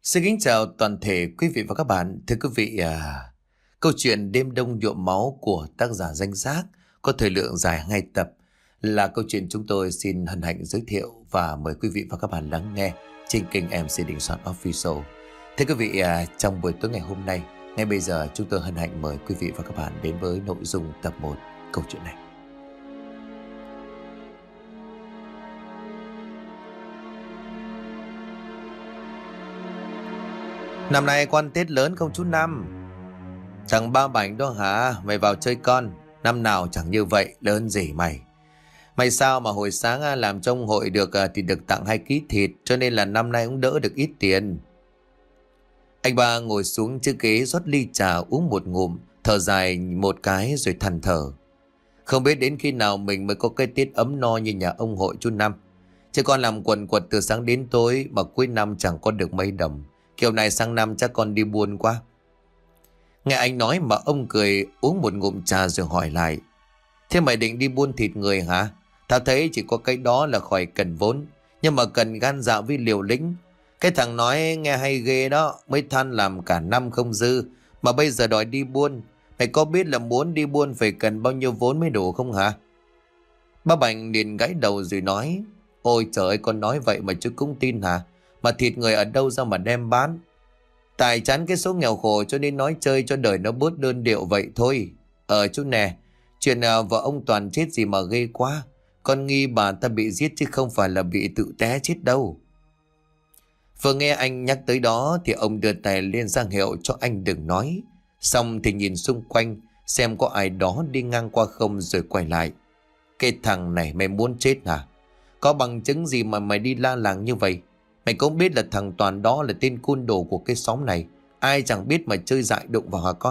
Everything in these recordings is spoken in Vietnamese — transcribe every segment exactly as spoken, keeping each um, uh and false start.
Xin kính chào toàn thể quý vị và các bạn. Thưa quý vị, à, câu chuyện Đêm Đông Nhuộm Máu của tác giả Danh Giác có thời lượng dài hai tập là câu chuyện chúng tôi xin hân hạnh giới thiệu và mời quý vị và các bạn lắng nghe trên kênh em xê Đình Soạn Official. Thưa quý vị, à, trong buổi tối ngày hôm nay, ngay bây giờ chúng tôi hân hạnh mời quý vị và các bạn đến với nội dung tập một câu chuyện này. Năm nay quan Tết lớn không chú Năm? Thằng Ba Bảnh đó hả? Mày vào chơi con. Năm nào chẳng như vậy, lớn gì mày. Mày sao mà hồi sáng làm trong hội được thì được tặng hai ký thịt, cho nên là năm nay cũng đỡ được ít tiền. Anh Ba ngồi xuống chiếc ghế rót ly trà uống một ngụm, thở dài một cái rồi than thở. Không biết đến khi nào mình mới có cái Tết ấm no như nhà ông hội chú Năm. Chứ con làm quần quật từ sáng đến tối mà cuối năm chẳng có được mấy đồng. Kiểu này sang năm chắc con đi buôn quá. Nghe anh nói mà ông cười uống một ngụm trà rồi hỏi lại. Thế mày định đi buôn thịt người hả? Tao thấy chỉ có cái đó là khỏi cần vốn. Nhưng mà cần gan dạ với liều lĩnh. Cái thằng nói nghe hay ghê đó. Mới than làm cả năm không dư. Mà bây giờ đòi đi buôn. Mày có biết là muốn đi buôn phải cần bao nhiêu vốn mới đủ không hả? Ba Bảnh liền gãi đầu rồi nói. Ôi trời ơi, con nói vậy mà chứ cũng tin hả? Mà thịt người ở đâu ra mà đem bán? Tại chán cái số nghèo khổ cho nên nói chơi cho đời nó bớt đơn điệu vậy thôi. Ờ chú nè, chuyện à, vợ ông Toàn chết gì mà ghê quá. Con nghi bà ta bị giết chứ không phải là bị tự té chết đâu. Vừa nghe anh nhắc tới đó thì ông đưa tay lên ra hiệu cho anh đừng nói. Xong thì nhìn xung quanh xem có ai đó đi ngang qua không rồi quay lại. Cái thằng này mày muốn chết hả? Có bằng chứng gì mà mày đi la làng như vậy? Mày cũng biết là thằng Toàn đó là tên côn đồ của cái xóm này. Ai chẳng biết mà chơi dại đụng vào hả con?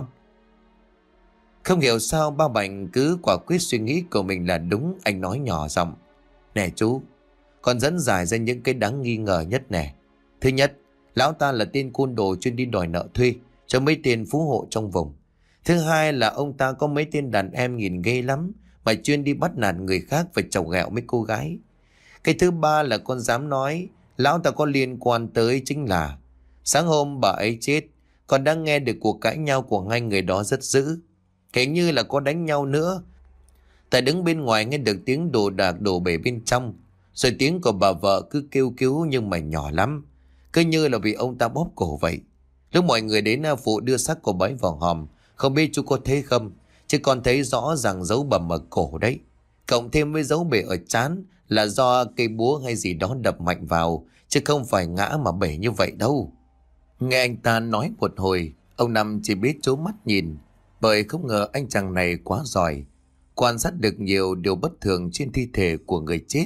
Không hiểu sao Ba Bảnh cứ quả quyết suy nghĩ của mình là đúng. Anh nói nhỏ giọng. Nè chú, con dẫn giải ra những cái đáng nghi ngờ nhất nè. Thứ nhất, lão ta là tên côn đồ chuyên đi đòi nợ thuê cho mấy tên phú hộ trong vùng. Thứ hai là ông ta có mấy tên đàn em nhìn ghê lắm mà chuyên đi bắt nạt người khác và chọc ghẹo mấy cô gái. Cái thứ ba là con dám nói lão ta có liên quan tới chính là sáng hôm bà ấy chết, con đã nghe được cuộc cãi nhau của hai người đó rất dữ. Hình như là có đánh nhau nữa. Tại đứng bên ngoài nghe được tiếng đồ đạc đổ bể bên trong. Rồi tiếng của bà vợ cứ kêu cứu nhưng mà nhỏ lắm. Cứ như là bị ông ta bóp cổ vậy. Lúc mọi người đến phụ đưa xác của bà ấy vào hòm, không biết chú có thấy không, chứ con thấy rõ ràng dấu bầm ở cổ đấy. Cộng thêm với dấu bể ở trán là do cây búa hay gì đó đập mạnh vào, chứ không phải ngã mà bể như vậy đâu. Nghe anh ta nói một hồi, ông Năm chỉ biết trố mắt nhìn, bởi không ngờ anh chàng này quá giỏi, quan sát được nhiều điều bất thường trên thi thể của người chết.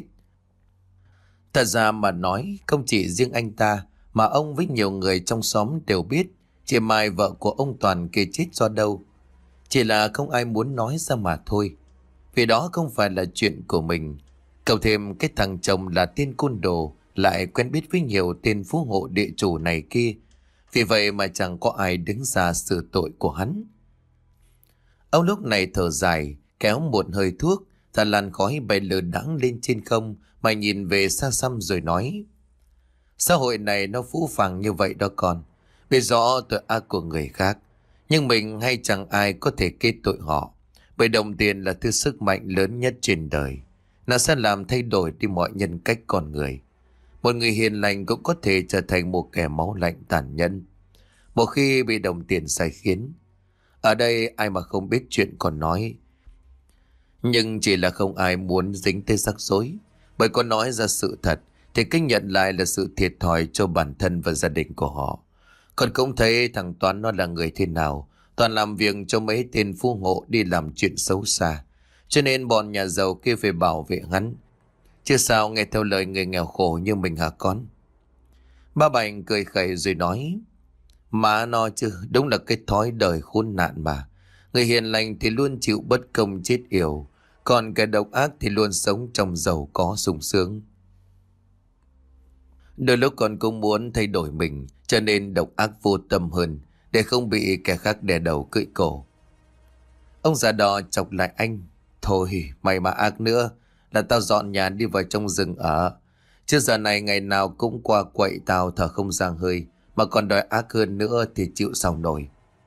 Thật ra mà nói, không chỉ riêng anh ta, mà ông với nhiều người trong xóm đều biết chị Mai vợ của ông Toàn kia chết do đâu. Chỉ là không ai muốn nói ra mà thôi. Vì đó không phải là chuyện của mình. Cộng thêm cái thằng chồng là tên côn đồ, lại quen biết với nhiều tên phú hộ địa chủ này kia. Vì vậy mà chẳng có ai đứng ra xử tội của hắn. Ông lúc này thở dài, kéo một hơi thuốc, thả làn khói bay lờ đãng lên trên không mà nhìn về xa xăm rồi nói. Xã hội này nó phũ phàng như vậy đó con. Biết rõ tội ác của người khác, nhưng mình hay chẳng ai có thể kết tội họ. Bởi đồng tiền là thứ sức mạnh lớn nhất trên đời. Nó sẽ làm thay đổi đi mọi nhân cách con người. Một người hiền lành cũng có thể trở thành một kẻ máu lạnh tàn nhẫn một khi bị đồng tiền sai khiến. Ở đây ai mà không biết chuyện còn nói. Nhưng chỉ là không ai muốn dính tới rắc rối. Bởi có nói ra sự thật thì cách nhận lại là sự thiệt thòi cho bản thân và gia đình của họ. Còn cũng thấy thằng Toán nó là người thế nào. Toàn làm việc cho mấy tên phú hộ đi làm chuyện xấu xa. Cho nên bọn nhà giàu kia phải bảo vệ hắn. Chứ sao nghe theo lời người nghèo khổ như mình hả con? Ba Bảnh cười khẩy rồi nói. Mà nó chứ, đúng là cái thói đời khốn nạn mà. Người hiền lành thì luôn chịu bất công chết yểu. Còn kẻ độc ác thì luôn sống trong giàu có sung sướng. Đôi lúc con cũng muốn thay đổi mình, cho nên độc ác vô tâm hơn, để không bị kẻ khác đè đầu cưỡi cổ. Ông già đò chọc lại anh. Thôi mày mà ác nữa là tao dọn nhà đi vào trong rừng ở. Chứ giờ này ngày nào cũng qua quậy tao thở không ra hơi, mà còn đòi ác hơn nữa thì chịu sao nổi.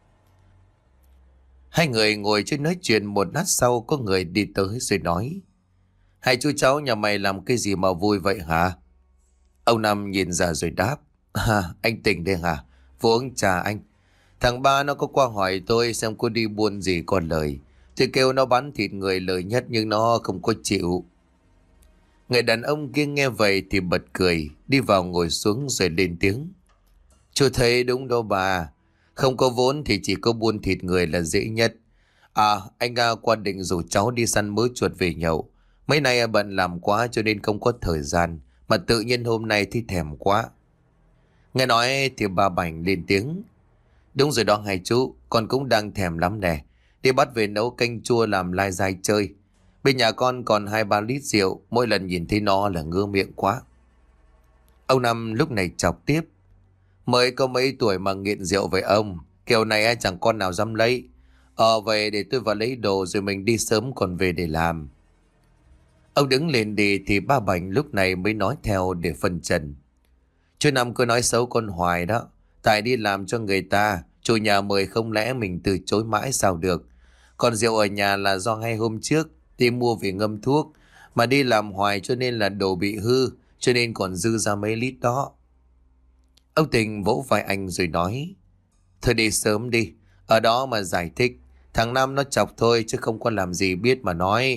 Hai người ngồi trên nói chuyện, một lát sau có người đi tới rồi nói: Hai chú cháu nhà mày làm cái gì mà vui vậy hả? Ông Năm nhìn ra rồi đáp: À, anh tỉnh đây hả? Vô uống trà anh. Thằng ba nó có qua hỏi tôi xem cô đi buôn gì còn lời. Tôi kêu nó bán thịt người lời nhất nhưng nó không có chịu. Người đàn ông kia nghe vậy thì bật cười, đi vào ngồi xuống rồi lên tiếng: Chú thấy đúng đâu bà. Không có vốn thì chỉ có buôn thịt người là dễ nhất. À, anh à, qua định rủ cháu đi săn mớ chuột về nhậu. Mấy nay bận làm quá cho nên không có thời gian. Mà tự nhiên hôm nay thì thèm quá. Nghe nói thì bà Bảnh lên tiếng: Đúng rồi đó hai chú, con cũng đang thèm lắm nè. Đi bắt về nấu canh chua làm lai dai chơi. Bên nhà con còn hai ba lít rượu, mỗi lần nhìn thấy nó là ngứa miệng quá. Ông Năm lúc này chọc tiếp: Mới có mấy tuổi mà nghiện rượu với ông, kiểu này ai chẳng con nào dám lấy. Ờ về để tôi vào lấy đồ rồi mình đi sớm còn về để làm. Ông đứng lên đi thì ba Bảnh lúc này mới nói theo để phân trần: Chú Năm cứ nói xấu con hoài đó. Tại đi làm cho người ta, chủ nhà mời không lẽ mình từ chối mãi sao được. Còn rượu ở nhà là do hai hôm trước đi mua về ngâm thuốc, mà đi làm hoài cho nên là đồ bị hư, cho nên còn dư ra mấy lít đó. Ông Tình vỗ vai anh rồi nói: Thôi đi sớm đi, ở đó mà giải thích. Thằng Năm nó chọc thôi chứ không có làm gì biết mà nói.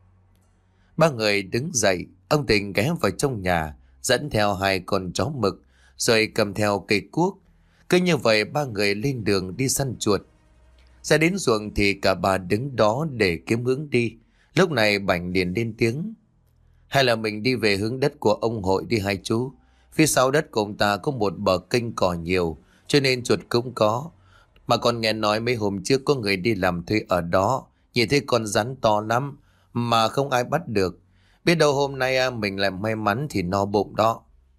Ba người đứng dậy, ông Tình ghé vào trong nhà, dẫn theo hai con chó mực, rồi cầm theo cây cuốc. Cứ như vậy ba người lên đường đi săn chuột. Ra đến ruộng thì cả ba đứng đó để kiếm hướng đi. Lúc này Bảnh liền lên tiếng: Hay là mình đi về hướng đất của ông Hội đi hai chú. Phía sau đất của ông ta có một bờ kênh cỏ nhiều, cho nên chuột cũng có. Mà còn nghe nói mấy hôm trước có người đi làm thuê ở đó, nhìn thấy con rắn to lắm mà không ai bắt được. Biết đâu hôm nay mình lại may mắn thì no bụng đó.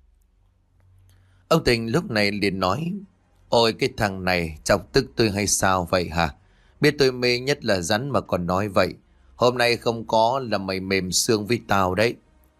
Ông Tình lúc này liền nói: Ôi cái thằng này chọc tức tôi hay sao vậy hả? Biết tôi mê nhất là rắn mà còn nói vậy. Hôm nay không có là mày mềm xương với tao đấy.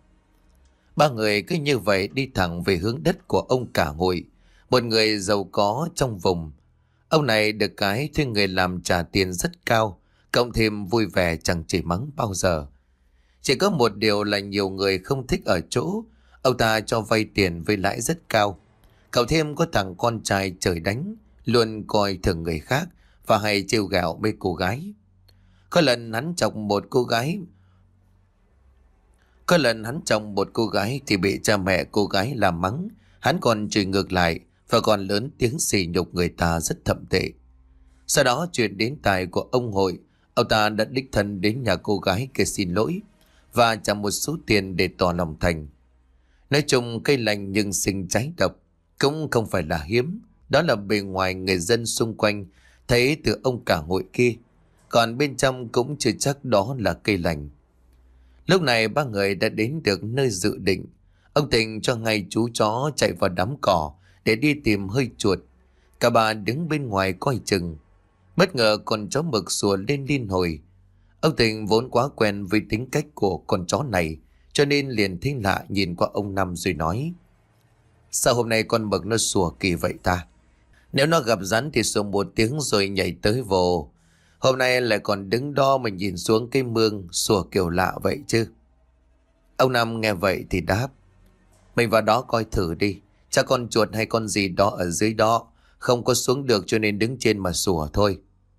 Ba người cứ như vậy đi thẳng về hướng đất của ông Cả Hội, một người giàu có trong vùng. Ông này được cái thuê người làm trả tiền rất cao, cộng thêm vui vẻ chẳng chỉ mắng bao giờ. Chỉ có một điều là nhiều người không thích ở chỗ ông ta cho vay tiền với lãi rất cao. Cậu thêm có thằng con trai trời đánh, luôn coi thường người khác và hay trêu ghẹo mấy cô gái. Có lần hắn chọc một cô gái Có lần hắn chọc một cô gái thì bị cha mẹ cô gái làm mắng. Hắn còn chửi ngược lại và còn lớn tiếng sỉ nhục người ta rất thậm tệ. Sau đó chuyện đến tai của ông Hội, ông ta đã đích thân đến nhà cô gái kia xin lỗi và trả một số tiền để tỏ lòng thành. Nói chung cây lành nhưng sinh trái độc cũng không phải là hiếm. Đó là bề ngoài người dân xung quanh thấy từ ông Cả Hội kia, còn bên trong cũng chưa chắc đó là cây lành. Lúc này ba người đã đến được nơi dự định. Ông Tình cho ngay chú chó chạy vào đám cỏ để đi tìm hơi chuột. Cả ba đứng bên ngoài coi chừng. Bất ngờ con chó mực sủa lên liên hồi. Ông Tình vốn quá quen với tính cách của con chó này, cho nên liền thấy lạ nhìn qua ông Năm rồi nói: Sao hôm nay con mực nó sủa kỳ vậy ta? Nếu nó gặp rắn thì sủa một tiếng rồi nhảy tới vồ. Hôm nay lại còn đứng đó mà nhìn xuống cái mương sủa kiểu lạ vậy chứ. Ông Năm nghe vậy thì đáp: Mình vào đó coi thử đi. Chắc con chuột hay con gì đó ở dưới đó không có xuống được cho nên đứng trên mà sủa thôi.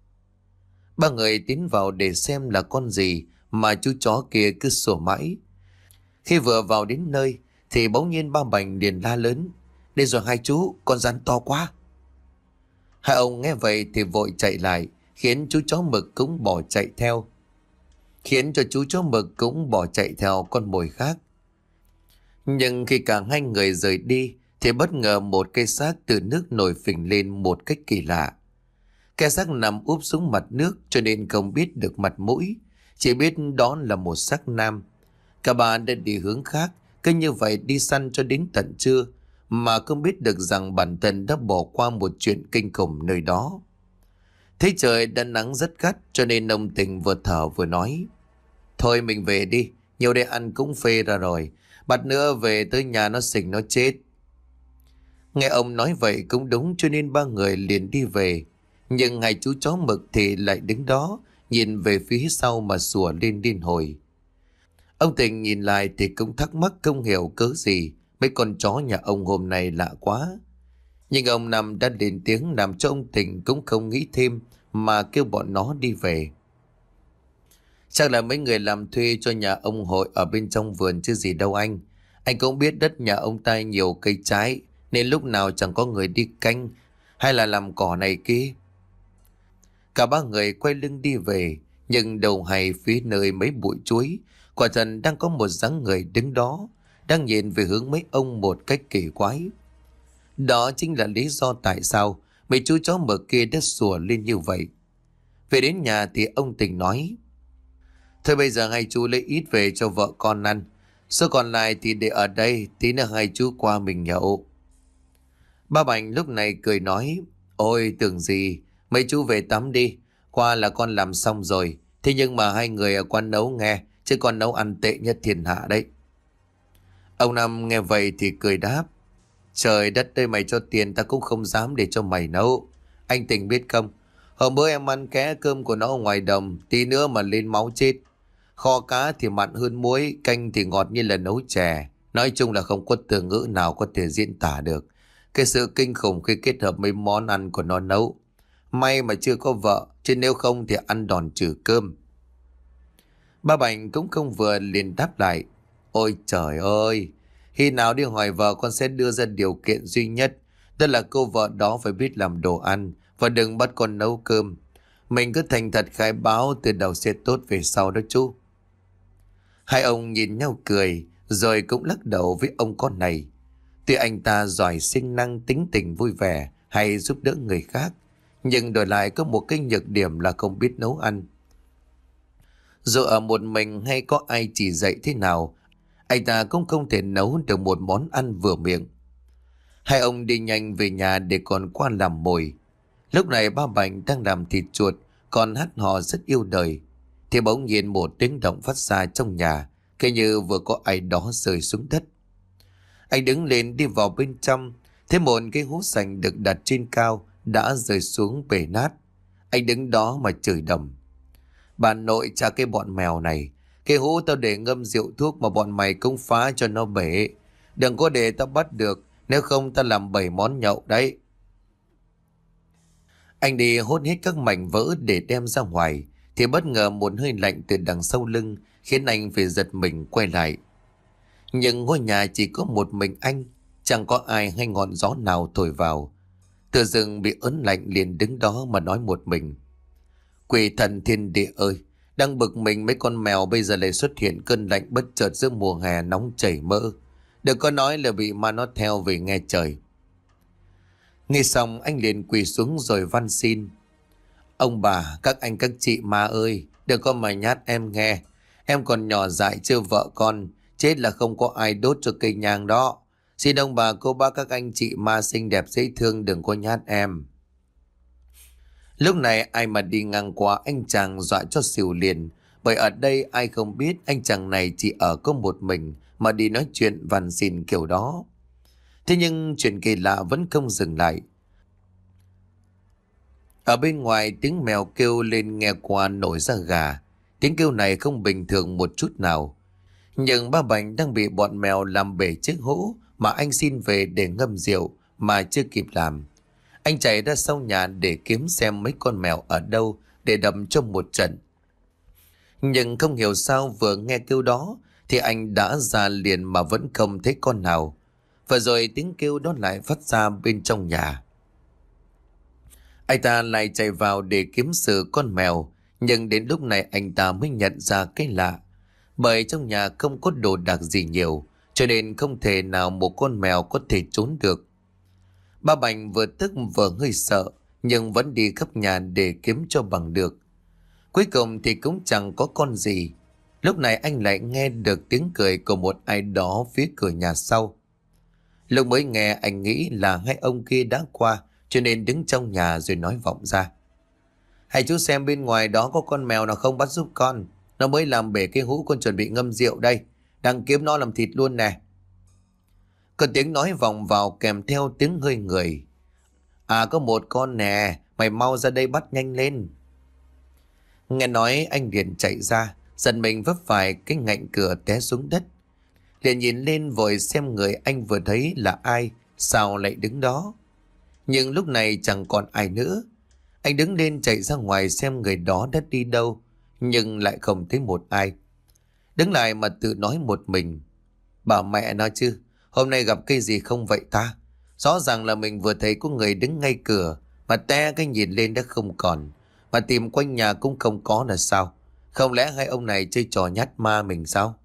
Ba người tiến vào để xem là con gì mà chú chó kia cứ sủa mãi. Khi vừa vào đến nơi thì bỗng nhiên ba Bảnh liền la lớn: Đây rồi hai chú, con rắn to quá. Hai ông nghe vậy thì vội chạy lại, khiến chú chó mực cũng bỏ chạy theo. Khiến cho chú chó mực cũng bỏ chạy theo con mồi khác. Nhưng khi cả hai người rời đi thì bất ngờ một cây xác từ nước nổi phình lên một cách kỳ lạ. Cái xác nằm úp xuống mặt nước cho nên không biết được mặt mũi, chỉ biết đó là một xác nam. Cả ba đã đi hướng khác, cứ như vậy đi săn cho đến tận trưa mà không biết được rằng bản thân đã bỏ qua một chuyện kinh khủng nơi đó. Thấy trời đã nắng rất gắt cho nên ông Tình vừa thở vừa nói: Thôi mình về đi, nhiều đây ăn cũng phê ra rồi. Bắt nữa về tới nhà nó xình nó chết. Nghe ông nói vậy cũng đúng, cho nên ba người liền đi về. Nhưng hai chú chó mực thì lại đứng đó, nhìn về phía sau mà sủa lên điên hồi. Ông Tình nhìn lại thì cũng thắc mắc không hiểu cớ gì mấy con chó nhà ông hôm nay lạ quá. Nhưng ông Năm đã lên tiếng làm cho ông Tình cũng không nghĩ thêm mà kêu bọn nó đi về. Chắc là mấy người làm thuê cho nhà ông Hội ở bên trong vườn chứ gì đâu anh. Anh cũng biết đất nhà ông ta nhiều cây trái nên lúc nào chẳng có người đi canh hay là làm cỏ này kia. Cả ba người quay lưng đi về, nhưng đầu hay phía nơi mấy bụi chuối, quả thật đang có một dáng người đứng đó, đang nhìn về hướng mấy ông một cách kỳ quái. Đó chính là lý do tại sao mấy chú chó mực kia đã sủa lên như vậy. Về đến nhà thì ông Tình nói: Thôi bây giờ hai chú lấy ít về cho vợ con ăn, số còn lại thì để ở đây, tí nữa hai chú qua mình nhậu. Ba Bảnh lúc này cười nói: Ôi tưởng gì, mấy chú về tắm đi, qua là con làm xong rồi. Thế nhưng mà hai người ở quán nấu nghe, chứ con nấu ăn tệ nhất thiên hạ đấy. Ông Năm nghe vậy thì cười đáp: Trời đất ơi, mày cho tiền ta cũng không dám để cho mày nấu. Anh Tình biết không, hôm bữa em ăn ké cơm của nó ở ngoài đồng, tí nữa mà lên máu chết. Kho cá thì mặn hơn muối, canh thì ngọt như là nấu chè. Nói chung là không có từ ngữ nào có thể diễn tả được cái sự kinh khủng khi kết hợp mấy món ăn của nó nấu. May mà chưa có vợ, chứ nếu không thì ăn đòn trừ cơm. Ba Bảnh cũng không vừa liền đáp lại: Ôi trời ơi, khi nào đi hỏi vợ con sẽ đưa ra điều kiện duy nhất, đó là cô vợ đó phải biết làm đồ ăn và đừng bắt con nấu cơm. Mình cứ thành thật khai báo, từ đầu sẽ tốt về sau đó chú. Hai ông nhìn nhau cười, rồi cũng lắc đầu với ông con này. Tuy anh ta giỏi siêng năng, tính tình vui vẻ hay giúp đỡ người khác, nhưng đổi lại có một cái nhược điểm là không biết nấu ăn. Dù ở một mình hay có ai chỉ dạy thế nào, anh ta cũng không thể nấu được một món ăn vừa miệng. Hai ông đi nhanh về nhà để còn qua làm mồi. Lúc này ba Bảnh đang làm thịt chuột, còn hát hò rất yêu đời, thì bỗng nhiên một tiếng động phát ra trong nhà, kể như vừa có ai đó rơi xuống đất. Anh đứng lên đi vào bên trong, thấy một cái hũ sành được đặt trên cao đã rơi xuống bể nát. Anh đứng đó mà chửi đầm: Bà nội cha cái bọn mèo này, cái hũ tao để ngâm rượu thuốc mà bọn mày cũng phá cho nó bể. Đừng có để tao bắt được, nếu không tao làm bảy món nhậu đấy. Anh đi hốt hết các mảnh vỡ để đem ra ngoài, thì bất ngờ một hơi lạnh từ đằng sau lưng khiến anh phải giật mình quay lại. Nhưng ngôi nhà chỉ có một mình anh, chẳng có ai hay ngọn gió nào thổi vào. Tự dưng bị ớn lạnh liền đứng đó mà nói một mình: Quỷ thần thiên địa ơi, đang bực mình mấy con mèo bây giờ lại xuất hiện cơn lạnh bất chợt giữa mùa hè nóng chảy mỡ. Đừng có nói là bị ma nó theo về nghe trời. Nghe xong anh liền quỳ xuống rồi van xin: Ông bà, các anh các chị ma ơi, đừng có mà nhát em nghe. Em còn nhỏ dại chưa vợ con, chết là không có ai đốt cho cây nhang đó. Xin ông bà cô bác các anh chị ma xinh đẹp dễ thương đừng có nhát em. Lúc này ai mà đi ngang qua anh chàng dọa cho xỉu liền, bởi ở đây ai không biết anh chàng này chỉ ở có một mình mà đi nói chuyện van xin kiểu đó. Thế nhưng chuyện kỳ lạ vẫn không dừng lại. Ở bên ngoài tiếng mèo kêu lên nghe qua nổi da gà. Tiếng kêu này không bình thường một chút nào. Nhưng ba Bảnh đang bị bọn mèo làm bể chiếc hũ mà anh xin về để ngâm rượu mà chưa kịp làm. Anh chạy ra sau nhà để kiếm xem mấy con mèo ở đâu để đập cho một trận. Nhưng không hiểu sao vừa nghe kêu đó thì anh đã ra liền mà vẫn không thấy con nào. Và rồi tiếng kêu đó lại phát ra bên trong nhà. Anh ta lại chạy vào để kiếm xử con mèo, nhưng đến lúc này anh ta mới nhận ra cái lạ. Bởi trong nhà không có đồ đạc gì nhiều, cho nên không thể nào một con mèo có thể trốn được. Ba Bảnh vừa tức vừa hơi sợ, nhưng vẫn đi khắp nhà để kiếm cho bằng được. Cuối cùng thì cũng chẳng có con gì. Lúc này anh lại nghe được tiếng cười của một ai đó phía cửa nhà sau. Lúc mới nghe anh nghĩ là hai ông kia đã qua, cho nên đứng trong nhà rồi nói vọng ra: Hãy chú xem bên ngoài đó có con mèo nào không bắt giúp con. Nó mới làm bể cái hũ con chuẩn bị ngâm rượu đây. Đang kiếm nó làm thịt luôn nè. Có tiếng nói vọng vào kèm theo tiếng hơi người. À, có một con nè, mày mau ra đây bắt nhanh lên. Nghe nói anh liền chạy ra, giật mình vấp phải cái ngạnh cửa té xuống đất. Liền nhìn lên vội xem người anh vừa thấy là ai, sao lại đứng đó. Nhưng lúc này chẳng còn ai nữa. Anh đứng lên chạy ra ngoài xem người đó đã đi đâu, nhưng lại không thấy một ai. Đứng lại mà tự nói một mình. Bảo mẹ nó chứ, hôm nay gặp cái gì không vậy ta? Rõ ràng là mình vừa thấy có người đứng ngay cửa, mà te cái nhìn lên đã không còn. Mà tìm quanh nhà cũng không có là sao? Không lẽ hai ông này chơi trò nhát ma mình sao?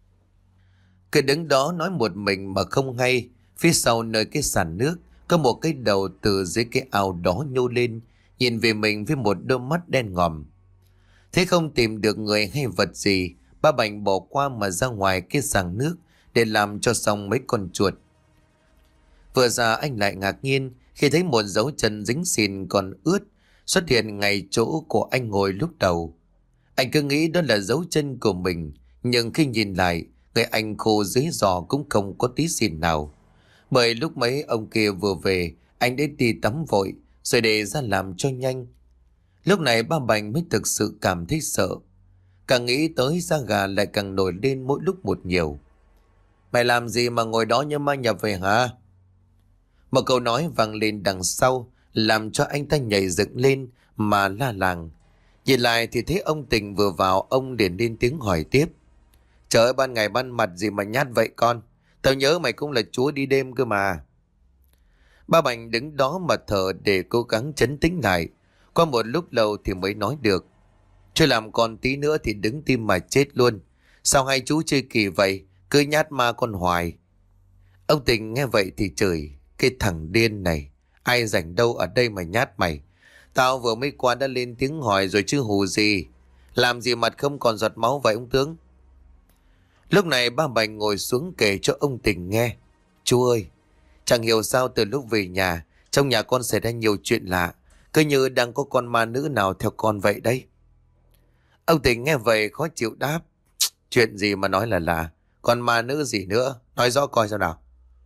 Cứ đứng đó nói một mình mà không hay. Phía sau nơi cái sàn nước có một cái đầu từ dưới cái ao đó nhô lên, nhìn về mình với một đôi mắt đen ngòm. Thế không tìm được người hay vật gì, ba Bảnh bỏ qua mà ra ngoài cái sàn nước để làm cho xong mấy con chuột. Vừa ra anh lại ngạc nhiên khi thấy một dấu chân dính xìn còn ướt xuất hiện ngay chỗ của anh ngồi lúc đầu. Anh cứ nghĩ đó là dấu chân của mình, nhưng khi nhìn lại, người anh khô dưới giò cũng không có tí xìn nào. Bởi lúc mấy ông kia vừa về, anh đã đi tắm vội rồi để ra làm cho nhanh. Lúc này ba Bảnh mới thực sự cảm thấy sợ. Càng nghĩ tới da gà lại càng nổi lên mỗi lúc một nhiều. Mày làm gì mà ngồi đó như ma nhập vậy hả? Một câu nói vang lên đằng sau làm cho anh ta nhảy dựng lên mà la làng. Nhìn lại thì thấy ông Tình vừa vào, ông liền lên tiếng hỏi tiếp. Trời ơi, ban ngày ban mặt gì mà nhát vậy con? Tao nhớ mày cũng là chúa đi đêm cơ mà. Ba Bảnh đứng đó mà thở để cố gắng trấn tĩnh lại. Qua một lúc lâu thì mới nói được. Chưa làm còn tí nữa thì đứng tim mà chết luôn. Sao hai chú chơi kỳ vậy? Cứ nhát ma con hoài. Ông Tình nghe vậy thì chửi. Cái thằng điên này, ai rảnh đâu ở đây mà nhát mày. Tao vừa mới qua đã lên tiếng hỏi rồi chứ hù gì. Làm gì mặt không còn giọt máu vậy ông tướng? Lúc này ba Bảnh ngồi xuống kể cho ông Tình nghe. Chú ơi, chẳng hiểu sao từ lúc về nhà, trong nhà con xảy ra nhiều chuyện lạ. Cứ như đang có con ma nữ nào theo con vậy đấy. Ông Tình nghe vậy khó chịu đáp. Chuyện gì mà nói là lạ? Còn ma nữ gì nữa? Nói rõ coi sao nào.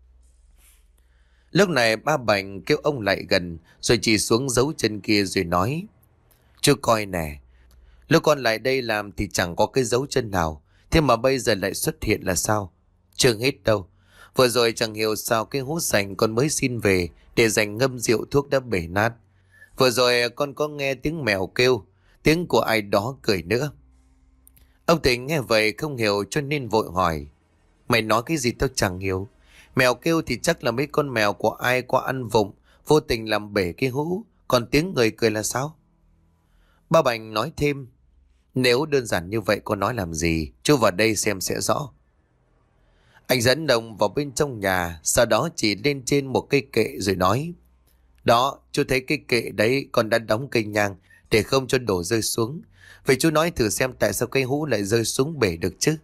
Lúc này ba Bảnh kêu ông lại gần rồi chỉ xuống dấu chân kia rồi nói. Chú coi nè, lúc con lại đây làm thì chẳng có cái dấu chân nào. Thế mà bây giờ lại xuất hiện là sao? Chưa hết đâu. Vừa rồi chẳng hiểu sao cái hũ sành con mới xin về để dành ngâm rượu thuốc đã bể nát. Vừa rồi con có nghe tiếng mèo kêu, tiếng của ai đó cười nữa. Ông Tình nghe vậy không hiểu cho nên vội hỏi. Mày nói cái gì tao chẳng hiểu. Mèo kêu thì chắc là mấy con mèo của ai qua ăn vụng, vô tình làm bể cái hũ. Còn tiếng người cười là sao? Ba Bảnh nói thêm. Nếu đơn giản như vậy con nói làm gì? Chú vào đây xem sẽ rõ. Anh dẫn đồng vào bên trong nhà, sau đó chỉ lên trên một cây kệ rồi nói. Đó, chú thấy cái kệ đấy con đã đóng cây nhang để không cho đổ rơi xuống. Vậy chú nói thử xem tại sao cây hũ lại rơi xuống bể được chứ?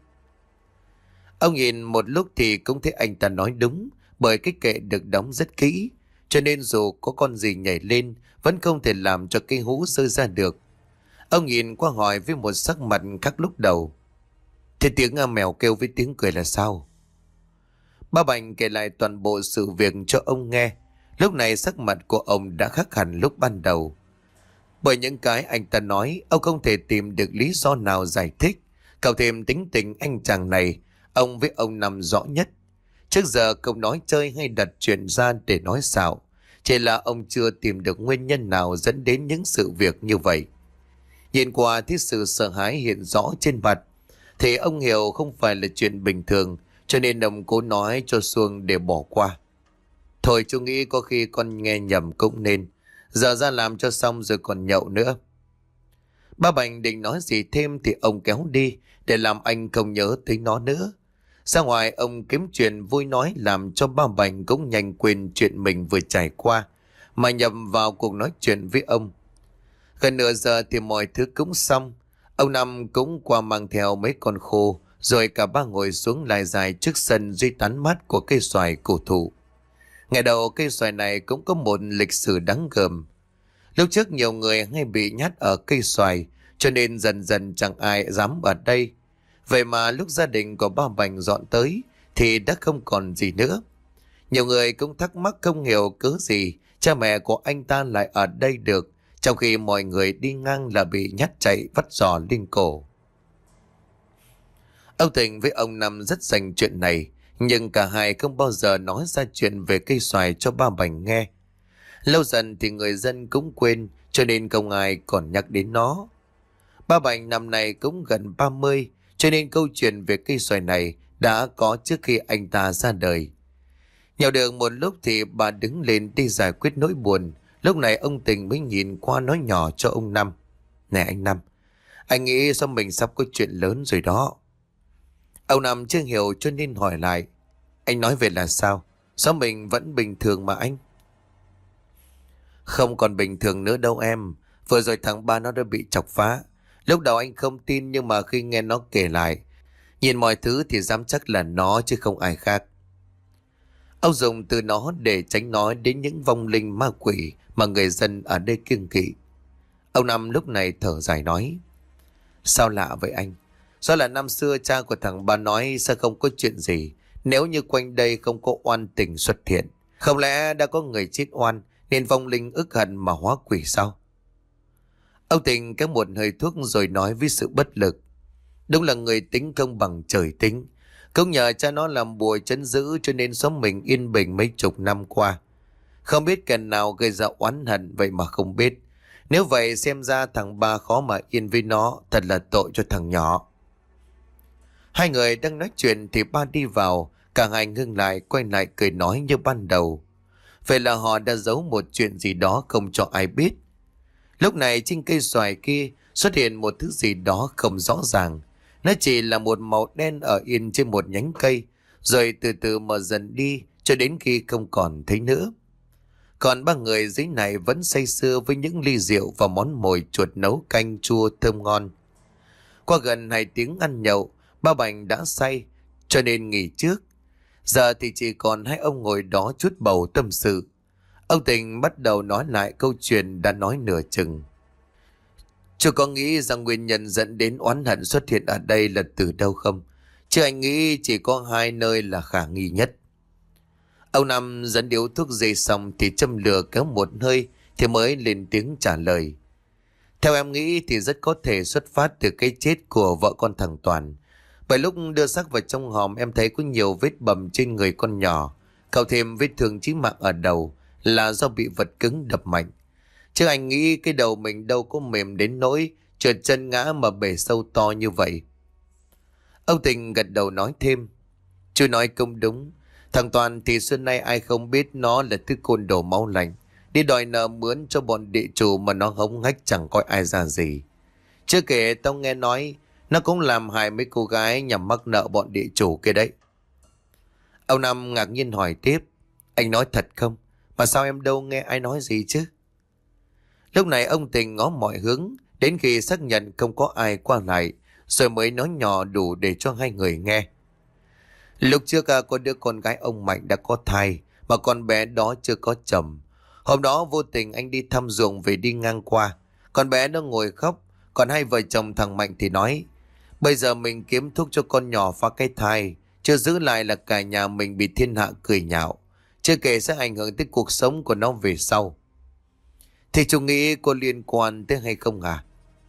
Ông nhìn một lúc thì cũng thấy anh ta nói đúng, bởi cái kệ được đóng rất kỹ, cho nên dù có con gì nhảy lên vẫn không thể làm cho cây hũ rơi ra được. Ông nhìn qua hỏi với một sắc mặt khác lúc đầu. Thế tiếng mèo kêu với tiếng cười là sao? Ba Bảnh kể lại toàn bộ sự việc cho ông nghe. Lúc này sắc mặt của ông đã khác hẳn lúc ban đầu. Bởi những cái anh ta nói, ông không thể tìm được lý do nào giải thích. Cậu thêm tính tình anh chàng này, ông với ông nằm rõ nhất. Trước giờ không nói chơi hay đặt chuyện ra để nói xạo. Chỉ là ông chưa tìm được nguyên nhân nào dẫn đến những sự việc như vậy. Nhìn qua thấy sự sợ hãi hiện rõ trên mặt, thì ông hiểu không phải là chuyện bình thường, cho nên ông cố nói cho xuông để bỏ qua. Thôi chú nghĩ có khi con nghe nhầm cũng nên. Giờ ra làm cho xong rồi còn nhậu nữa. Ba Bảnh định nói gì thêm thì ông kéo đi để làm anh không nhớ tới nó nữa. Ra ngoài ông kiếm chuyện vui nói làm cho ba Bảnh cũng nhanh quên chuyện mình vừa trải qua, mà nhập vào cuộc nói chuyện với ông. Gần nửa giờ thì mọi thứ cũng xong. Ông Năm cũng qua mang theo mấy con khô, rồi cả ba ngồi xuống lại dài trước sân dưới tán mát của cây xoài cổ thụ. Ngày đầu cây xoài này cũng có một lịch sử đáng gờm. Lúc trước nhiều người hay bị nhát ở cây xoài, cho nên dần dần chẳng ai dám ở đây. Vậy mà lúc gia đình của ba Bảnh dọn tới thì đã không còn gì nữa. Nhiều người cũng thắc mắc không hiểu cớ gì cha mẹ của anh ta lại ở đây được, trong khi mọi người đi ngang là bị nhát chạy vắt giò lên cổ. Ông Tình với ông Năm rất dành chuyện này, nhưng cả hai không bao giờ nói ra chuyện về cây xoài cho ba Bảnh nghe. Lâu dần thì người dân cũng quên, cho nên không ai còn nhắc đến nó. Ba Bảnh năm nay cũng gần ba mươi, cho nên câu chuyện về cây xoài này đã có trước khi anh ta ra đời. Nhậu được một lúc thì bà đứng lên đi giải quyết nỗi buồn. Lúc này ông Tình mới nhìn qua nói nhỏ cho ông Năm: "Nè anh Năm, anh nghĩ sao mình sắp có chuyện lớn rồi đó." Ông Năm chưa hiểu cho nên hỏi lại: "Anh nói về là sao? Sao mình vẫn bình thường mà anh?" "Không còn bình thường nữa đâu em. Vừa rồi thằng ba nó đã bị chọc phá. Lúc đầu anh không tin, nhưng mà khi nghe nó kể lại, nhìn mọi thứ thì dám chắc là nó chứ không ai khác." Ông dùng từ nó để tránh nói đến những vong linh ma quỷ mà người dân ở đây kiêng kỵ. Ông Năm lúc này thở dài nói: "Sao lạ vậy anh? Do là năm xưa cha của thằng ba nói sao không có chuyện gì nếu như quanh đây không có oan tình xuất hiện. Không lẽ đã có người chết oan nên vong linh ức hận mà hóa quỷ sao?" Ông Tình kéo một hơi thuốc rồi nói với sự bất lực: "Đúng là người tính không bằng trời tính. Cũng nhờ cha nó làm bùa trấn giữ cho nên sống mình yên bình mấy chục năm qua. Không biết kẻ nào gây ra oán hận vậy mà không biết. Nếu vậy xem ra thằng ba khó mà yên với nó, thật là tội cho thằng nhỏ." Hai người đang nói chuyện thì ba đi vào, cả hai ngưng lại quay lại cười nói như ban đầu. Vậy là họ đã giấu một chuyện gì đó không cho ai biết. Lúc này trên cây xoài kia xuất hiện một thứ gì đó không rõ ràng. Nó chỉ là một màu đen ở yên trên một nhánh cây, rồi từ từ mở dần đi cho đến khi không còn thấy nữa. Còn ba người dưới này vẫn say sưa với những ly rượu và món mồi chuột nấu canh chua thơm ngon. Qua gần hai tiếng ăn nhậu, ba Bảnh đã say cho nên nghỉ trước. Giờ thì chỉ còn hai ông ngồi đó chút bầu tâm sự. Ông Tình bắt đầu nói lại câu chuyện đã nói nửa chừng. "Chú có nghĩ rằng nguyên nhân dẫn đến oán hận xuất hiện ở đây là từ đâu không? Chứ anh nghĩ chỉ có hai nơi là khả nghi nhất." Ông Năm dẫn điếu thuốc dây xong thì châm lửa kéo một hơi thì mới lên tiếng trả lời: "Theo em nghĩ thì rất có thể xuất phát từ cái chết của vợ con thằng Toàn. Bởi lúc đưa xác vào trong hòm em thấy có nhiều vết bầm trên người con nhỏ, cộng thêm vết thương chí mạng ở đầu là do bị vật cứng đập mạnh. Chứ anh nghĩ cái đầu mình đâu có mềm đến nỗi trượt chân ngã mà bể sâu to như vậy." Ông Tình gật đầu nói thêm: "Chú nói cũng đúng. Thằng Toàn thì xưa nay ai không biết nó là thứ côn đồ máu lạnh, đi đòi nợ mướn cho bọn địa chủ mà nó hống hách chẳng coi ai ra gì. Chưa kể tao nghe nói nó cũng làm hại mấy cô gái nhằm mắc nợ bọn địa chủ kia đấy." Ông Năm ngạc nhiên hỏi tiếp: "Anh nói thật không? Mà sao em đâu nghe ai nói gì chứ?" Lúc này ông Tình ngó mọi hướng, đến khi xác nhận không có ai qua lại, rồi mới nói nhỏ đủ để cho hai người nghe. "Lúc trước à, có đứa con gái ông Mạnh đã có thai, mà con bé đó chưa có chồng. Hôm đó vô tình anh đi thăm ruộng về đi ngang qua, con bé nó ngồi khóc, còn hai vợ chồng thằng Mạnh thì nói: bây giờ mình kiếm thuốc cho con nhỏ phá cái thai, chưa giữ lại là cả nhà mình bị thiên hạ cười nhạo, chưa kể sẽ ảnh hưởng tới cuộc sống của nó về sau. Thì chú nghĩ có liên quan tới hay không à?"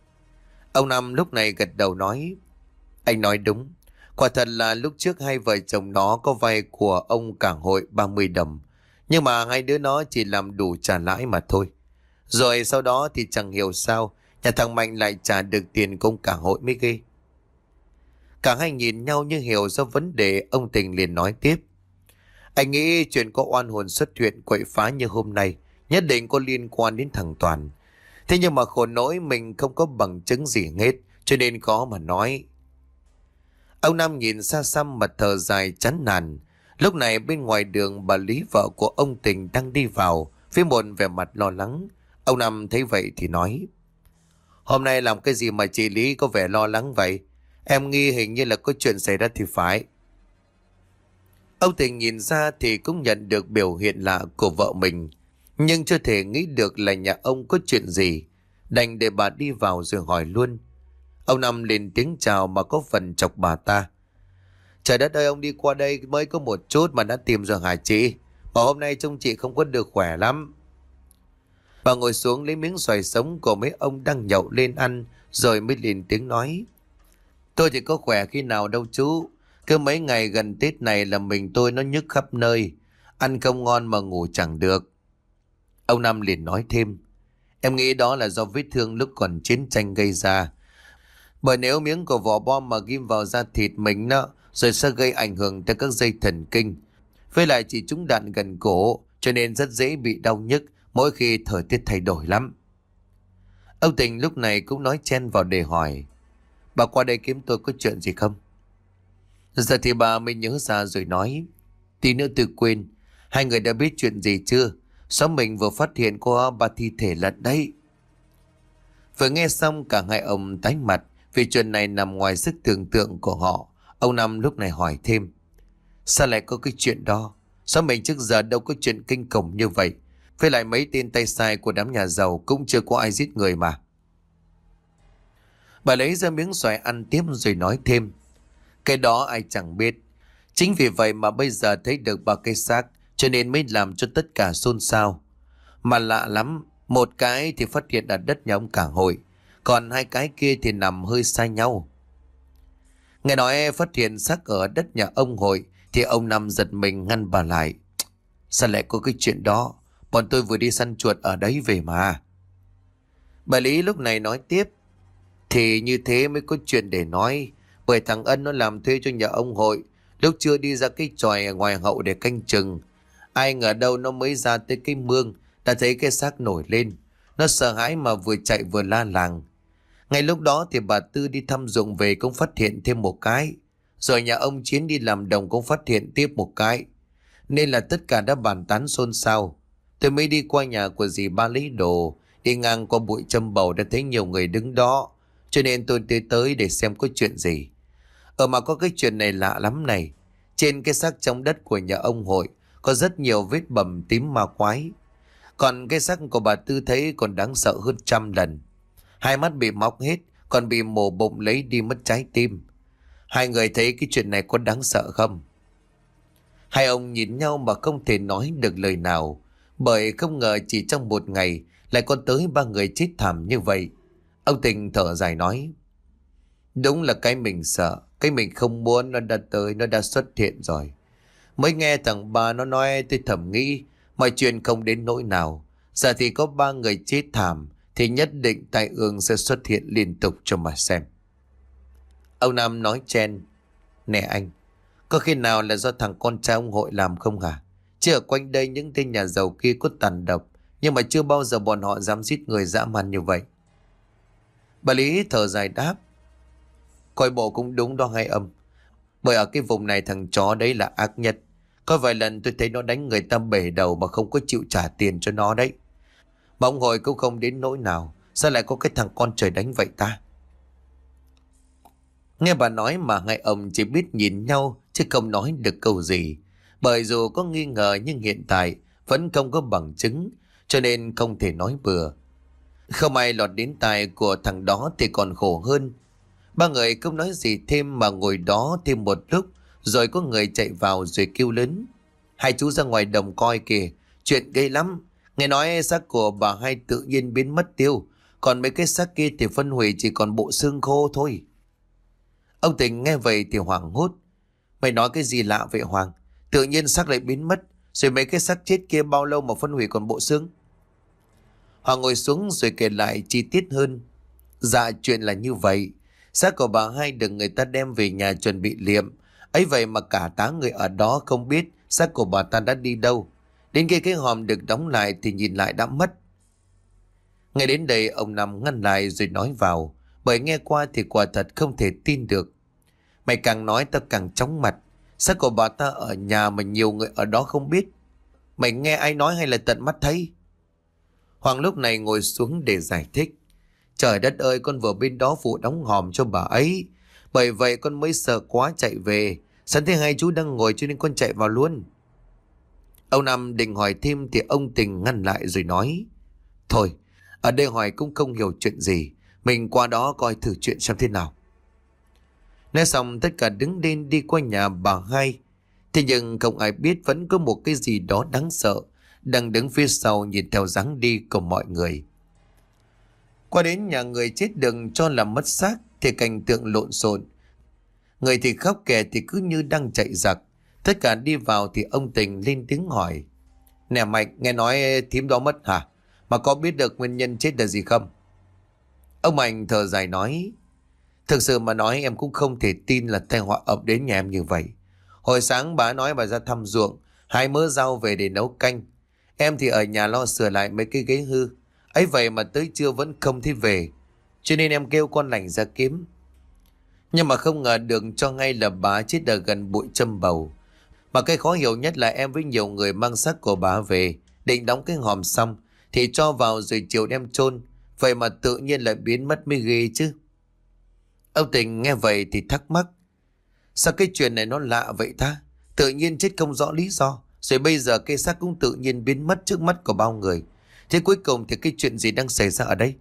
Ông Năm lúc này gật đầu nói: "Anh nói đúng. Quả thật là lúc trước hai vợ chồng nó có vay của ông cảng hội ba mươi đồng. Nhưng mà hai đứa nó chỉ làm đủ trả lãi mà thôi. Rồi sau đó thì chẳng hiểu sao nhà thằng Mạnh lại trả được tiền công cảng hội mới ghê." Cả hai nhìn nhau như hiểu ra vấn đề. Ông Tình liền nói tiếp: "Anh nghĩ chuyện có oan hồn xuất hiện quậy phá như hôm nay nhất định có liên quan đến thằng Toàn. Thế nhưng mà khổ nỗi mình không có bằng chứng gì hết, cho nên khó mà nói." Ông Năm nhìn xa xăm mà thở dài chán nản. Lúc này bên ngoài đường bà Lý vợ của ông Tình đang đi vào với một vẻ mặt lo lắng. Ông Năm thấy vậy thì nói: "Hôm nay làm cái gì mà chị Lý có vẻ lo lắng vậy? Em nghi hình như là có chuyện xảy ra thì phải." Ông Tình nhìn ra thì cũng nhận được biểu hiện lạ của vợ mình, nhưng chưa thể nghĩ được là nhà ông có chuyện gì, đành để bà đi vào rồi hỏi luôn. Ông Năm lên tiếng chào mà có phần chọc bà ta: "Trời đất ơi, ông đi qua đây mới có một chút mà đã tìm rồi hả chị? Bảo hôm nay trông chị không có được khỏe lắm. Bà ngồi xuống lấy miếng xoài sống của mấy ông đang nhậu lên ăn, rồi mới lên tiếng nói. Tôi thì có khỏe khi nào đâu chú. Cứ mấy ngày gần Tết này là mình tôi nó nhức khắp nơi. Ăn không ngon mà ngủ chẳng được. Ông Năm liền nói thêm. Em nghĩ đó là do vết thương lúc còn chiến tranh gây ra. Bởi nếu miếng của vỏ bom mà ghim vào da thịt mình đó, rồi sẽ gây ảnh hưởng tới các dây thần kinh. Với lại chỉ trúng đạn gần cổ, cho nên rất dễ bị đau nhức mỗi khi thời tiết thay đổi lắm. Ông Tình lúc này cũng nói chen vào để hỏi. Bà qua đây kiếm tôi có chuyện gì không? Giờ thì bà mới nhớ ra rồi nói. Tí nữa tôi quên. Hai người đã biết chuyện gì chưa? Xóm mình vừa phát hiện có ba thi thể lận đấy. Vừa nghe xong cả hai ông tái mặt, vì chuyện này nằm ngoài sức tưởng tượng của họ. Ông Năm lúc này hỏi thêm. Sao lại có cái chuyện đó? Xóm mình trước giờ đâu có chuyện kinh khủng như vậy. Với lại mấy tên tay sai của đám nhà giàu cũng chưa có ai giết người mà. Bà lấy ra miếng xoài ăn tiếp rồi nói thêm. Cái đó ai chẳng biết. Chính vì vậy mà bây giờ thấy được ba cái xác, cho nên mới làm cho tất cả xôn xao. Mà lạ lắm, một cái thì phát hiện ở đất nhà ông cả hội, còn hai cái kia thì nằm hơi xa nhau. Nghe nói phát hiện xác ở đất nhà ông hội thì ông Năm giật mình ngăn bà lại. Sao lại có cái chuyện đó? Bọn tôi vừa đi săn chuột ở đấy về mà. Bà Lý lúc này nói tiếp. Thì như thế mới có chuyện để nói. Bởi thằng Ân nó làm thuê cho nhà ông hội, lúc chưa đi ra cái chòi ở ngoài hậu để canh chừng. Ai ngờ đâu nó mới ra tới cái mương, đã thấy cái xác nổi lên. Nó sợ hãi mà vừa chạy vừa la làng. Ngay lúc đó thì bà Tư đi thăm ruộng về cũng phát hiện thêm một cái. Rồi nhà ông Chiến đi làm đồng cũng phát hiện tiếp một cái. Nên là tất cả đã bàn tán xôn xao. Tôi mới đi qua nhà của dì ba lấy đồ, đi ngang qua bụi châm bầu đã thấy nhiều người đứng đó. Cho nên tôi tới tới để xem có chuyện gì. Ở mà có cái chuyện này lạ lắm này. Trên cái xác trong đất của nhà ông hội có rất nhiều vết bầm tím ma quái. Còn cái xác của bà Tư thấy còn đáng sợ hơn trăm lần. Hai mắt bị móc hết, còn bị mổ bụng lấy đi mất trái tim. Hai người thấy cái chuyện này có đáng sợ không? Hai ông nhìn nhau mà không thể nói được lời nào. Bởi không ngờ chỉ trong một ngày lại có tới ba người chết thảm như vậy. Ông Tình thở dài nói. Đúng là cái mình sợ, cái mình không muốn nó đã tới, nó đã xuất hiện rồi. Mới nghe thằng ba nó nói tôi thầm nghĩ mọi chuyện không đến nỗi nào. Giờ thì có ba người chết thảm thì nhất định tai ương sẽ xuất hiện liên tục cho mà xem. Ông Nam nói chen. Nè anh, có khi nào là do thằng con trai ông hội làm không hả? Chứ ở quanh đây những tên nhà giàu kia có tàn độc, nhưng mà chưa bao giờ bọn họ dám giết người dã man như vậy. Bà Lý thở dài đáp. Coi bộ cũng đúng đó hai âm. Bởi ở cái vùng này thằng chó đấy là ác nhất. Có vài lần tôi thấy nó đánh người ta bể đầu mà không có chịu trả tiền cho nó đấy. Mà ông hội cũng không đến nỗi nào. Sao lại có cái thằng con trời đánh vậy ta? Nghe bà nói mà hai ông chỉ biết nhìn nhau chứ không nói được câu gì. Bởi dù có nghi ngờ nhưng hiện tại vẫn không có bằng chứng, cho nên không thể nói bừa. Không ai lọt đến tai của thằng đó thì còn khổ hơn. Ba người không nói gì thêm mà ngồi đó thêm một lúc, rồi có người chạy vào rồi kêu lớn. Hai chú ra ngoài đồng coi kìa, chuyện ghê lắm. Nghe nói xác của bà hai tự nhiên biến mất tiêu, còn mấy cái xác kia thì phân hủy chỉ còn bộ xương khô thôi. Ông Tình nghe vậy thì hoảng hốt. Mày nói cái gì lạ vậy Hoàng? Tự nhiên xác lại biến mất, rồi mấy cái xác chết kia bao lâu mà phân hủy còn bộ xương? Hoàng ngồi xuống rồi kể lại chi tiết hơn. Dạ chuyện là như vậy. Xác của bà hai được người ta đem về nhà chuẩn bị liệm. Ấy vậy mà cả tá người ở đó không biết xác của bà ta đã đi đâu. Đến khi cái hòm được đóng lại thì nhìn lại đã mất. Ngay đến đây ông Năm ngăn lại rồi nói vào. Bởi nghe qua thì quả thật không thể tin được. Mày càng nói ta càng chóng mặt. Xác của bà ta ở nhà mà nhiều người ở đó không biết. Mày nghe ai nói hay là tận mắt thấy? Hoàng lúc này ngồi xuống để giải thích. Trời đất ơi, con vừa bên đó phụ đóng hòm cho bà ấy. Bởi vậy con mới sợ quá chạy về. Sẵn thấy hai chú đang ngồi cho nên con chạy vào luôn. Ông Năm định hỏi thêm thì ông Tình ngăn lại rồi nói. Thôi, ở đây hỏi cũng không hiểu chuyện gì. Mình qua đó coi thử chuyện xem thế nào. Nói xong tất cả đứng lên đi qua nhà bà hai. Thế nhưng không ai biết vẫn có một cái gì đó đáng sợ đang đứng phía sau nhìn theo dáng đi của mọi người. Qua đến nhà người chết đừng cho là mất xác thì cảnh tượng lộn xộn. Người thì khóc, kẻ thì cứ như đang chạy giặc. Tất cả đi vào thì ông Tình lên tiếng hỏi: Nè Mạnh, nghe nói thím đó mất hả? Mà có biết được nguyên nhân chết là gì không? Ông Mạnh thở dài nói: Thực sự mà nói em cũng không thể tin là tai họa ập đến nhà em như vậy. Hồi sáng bà nói bà ra thăm ruộng, hai mớ rau về để nấu canh. Em thì ở nhà lo sửa lại mấy cái ghế hư. Ấy vậy mà tới trưa vẫn không thấy về. Cho nên em kêu con lành ra kiếm. Nhưng mà không ngờ được cho ngay là bà chết ở gần bụi châm bầu. Mà cái khó hiểu nhất là em với nhiều người mang xác của bà về, định đóng cái hòm xong thì cho vào rồi chiều đem chôn. Vậy mà tự nhiên lại biến mất mới ghê chứ. Ông Tình nghe vậy thì thắc mắc: Sao cái chuyện này nó lạ vậy ta? Tự nhiên chết không rõ lý do, rồi bây giờ cây xác cũng tự nhiên biến mất trước mắt của bao người. Thế cuối cùng thì cái chuyện gì đang xảy ra ở đây?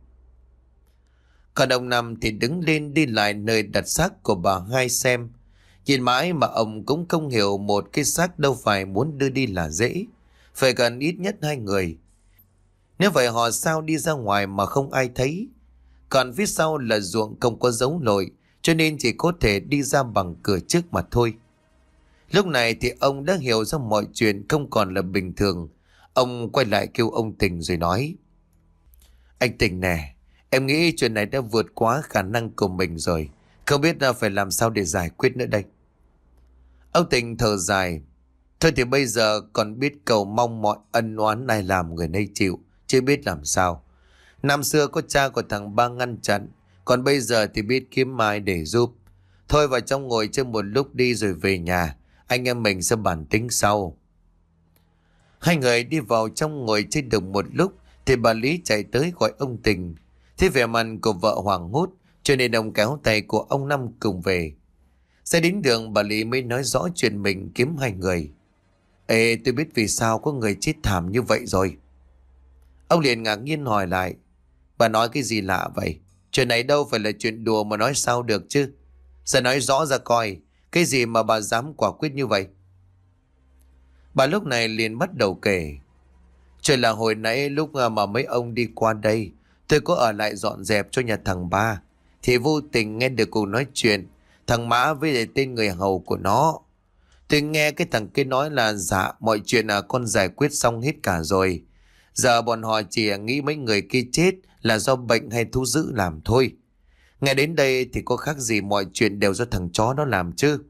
Còn ông Năm thì đứng lên đi lại nơi đặt xác của bà Hai xem. Nhìn mãi mà ông cũng không hiểu, một cái xác đâu phải muốn đưa đi là dễ. Phải cần ít nhất hai người. Nếu vậy họ sao đi ra ngoài mà không ai thấy? Còn phía sau là ruộng không có dấu lội, cho nên chỉ có thể đi ra bằng cửa trước mà thôi. Lúc này thì ông đã hiểu ra mọi chuyện không còn là bình thường. Ông quay lại kêu ông Tình rồi nói: Anh Tình nè, em nghĩ chuyện này đã vượt quá khả năng của mình rồi. Không biết là phải làm sao để giải quyết nữa đây. Ông Tình thở dài: Thôi thì bây giờ còn biết cầu mong mọi ân oán này làm người nấy chịu, chứ biết làm sao. Năm xưa có cha của thằng Ba ngăn chặn, còn bây giờ thì biết kiếm ai để giúp. Thôi vào trong ngồi chơi một lúc đi rồi về nhà. Anh em mình sẽ bàn tính sau. Hai người đi vào trong ngồi chơi được một lúc thì bà Lý chạy tới gọi ông Tình. Thế vẻ mặt của vợ hoảng hốt, cho nên ông kéo tay của ông Năm cùng về. Xe đến đường bà Lý mới nói rõ chuyện mình kiếm hai người. Ê, tôi biết vì sao có người chết thảm như vậy rồi. Ông liền ngạc nhiên hỏi lại: Bà nói cái gì lạ vậy? Chuyện này đâu phải là chuyện đùa mà nói sao được chứ. Giờ nói rõ ra coi, cái gì mà bà dám quả quyết như vậy? Bà lúc này liền bắt đầu kể. Chuyện là hồi nãy lúc mà mấy ông đi qua đây, tôi có ở lại dọn dẹp cho nhà thằng Ba, thì vô tình nghe được cuộc nói chuyện thằng Mã với lại tên người hầu của nó. Tôi nghe cái thằng kia nói là dạ mọi chuyện là con giải quyết xong hết cả rồi. Giờ bọn họ chỉ nghĩ mấy người kia chết là do bệnh hay thú dữ làm thôi. Nghe đến đây thì có khác gì mọi chuyện đều do thằng chó nó làm chứ.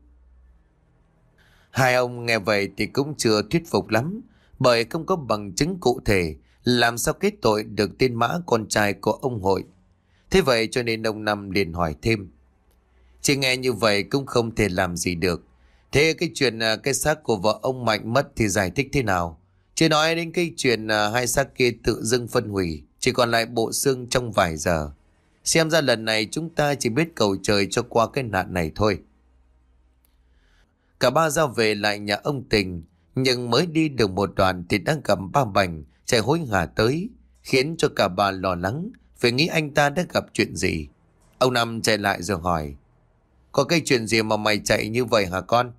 Hai ông nghe vậy thì cũng chưa thuyết phục lắm, bởi không có bằng chứng cụ thể làm sao kết tội được tên Mã con trai của ông Hội. Thế vậy cho nên ông Năm liền hỏi thêm. Chỉ nghe như vậy cũng không thể làm gì được. Thế cái chuyện cái xác của vợ ông Mạnh mất thì giải thích thế nào? Chưa nói đến cái chuyện hai xác kia tự dưng phân hủy, chỉ còn lại bộ xương trong vài giờ. Xem ra lần này chúng ta chỉ biết cầu trời cho qua cái nạn này thôi. Cả ba ra về lại nhà ông Tình, nhưng mới đi được một đoạn thì đã gặp ba Bành chạy hối hả tới, khiến cho cả ba lo lắng, phải nghĩ anh ta đã gặp chuyện gì. Ông Năm chạy lại rồi hỏi: Có cái chuyện gì mà mày chạy như vậy hả con?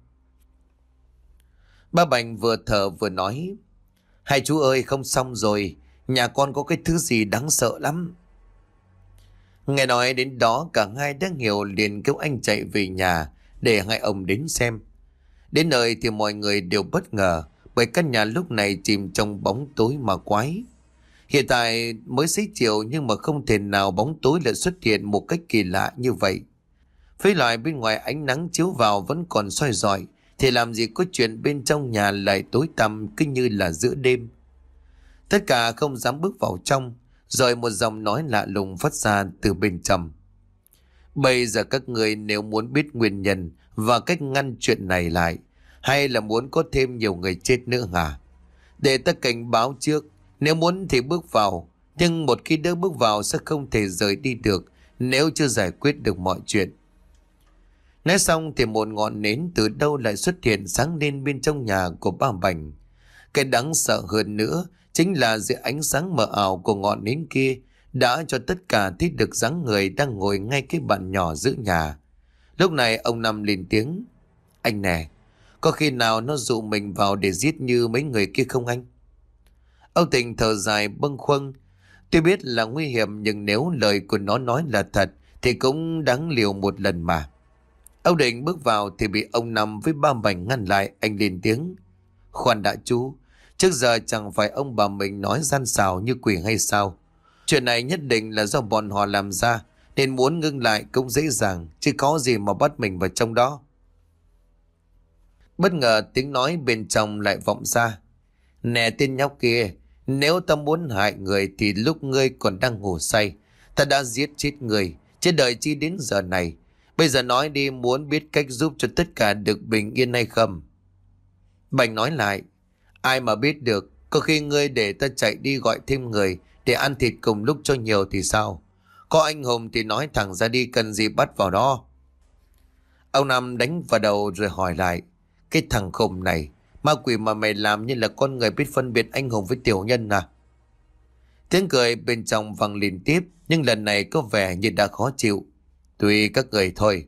Ba Bành vừa thở vừa nói: Hai chú ơi, không xong rồi, nhà con có cái thứ gì đáng sợ lắm. Nghe nói đến đó cả hai đã hiểu, liền kêu anh chạy về nhà để hai ông đến xem. Đến nơi thì mọi người đều bất ngờ, bởi căn nhà lúc này chìm trong bóng tối ma quái. Hiện tại mới xế chiều nhưng mà không thể nào bóng tối lại xuất hiện một cách kỳ lạ như vậy. Với lại bên ngoài ánh nắng chiếu vào vẫn còn soi rọi, thì làm gì có chuyện bên trong nhà lại tối tăm cứ như là giữa đêm. Tất cả không dám bước vào trong, rồi một giọng nói lạ lùng phát ra từ bên trong: Bây giờ các người nếu muốn biết nguyên nhân và cách ngăn chuyện này lại, hay là muốn có thêm nhiều người chết nữa hả? Để ta cảnh báo trước, nếu muốn thì bước vào, nhưng một khi đã bước vào sẽ không thể rời đi được nếu chưa giải quyết được mọi chuyện. Nói xong thì một ngọn nến từ đâu lại xuất hiện sáng lên bên trong nhà của ba Bành. Cái đáng sợ hơn nữa chính là dưới ánh sáng mờ ảo của ngọn nến kia đã cho tất cả thấy được dáng người đang ngồi ngay cái bàn nhỏ giữa nhà. Lúc này ông Năm lên tiếng: Anh nè, Có khi nào nó dụ mình vào để giết như mấy người kia không anh? Ông Tình thở dài bâng khuâng. Tôi biết là nguy hiểm, nhưng nếu lời của nó nói là thật thì cũng đáng liều một lần mà. Ông định bước vào thì bị ông Năm với ba Bảnh ngăn lại. Anh lên tiếng: Khoan đã chú, trước giờ chẳng phải ông bà mình nói gian xảo như quỷ hay sao? Chuyện này nhất định là do bọn họ làm ra, nên muốn ngưng lại cũng dễ dàng, chứ có gì mà bắt mình vào trong đó. Bất ngờ tiếng nói bên trong lại vọng ra: Nè tên nhóc kia, nếu ta muốn hại người thì lúc ngươi còn đang ngủ say, ta đã giết chết người, chứ đợi chi đến giờ này. Bây giờ nói đi, muốn biết cách giúp cho tất cả được bình yên hay không? Bành nói lại: Ai mà biết được, có khi ngươi để ta chạy đi gọi thêm người để ăn thịt cùng lúc cho nhiều thì sao? Có anh hùng thì nói thẳng ra đi, cần gì bắt vào đó. Ông Năm đánh vào đầu rồi hỏi lại: Cái thằng khùng này, ma quỷ mà mày làm như là con người biết phân biệt anh hùng với tiểu nhân à? Tiếng cười bên trong vang liên tiếp, nhưng lần này có vẻ như đã khó chịu. Tùy các người thôi.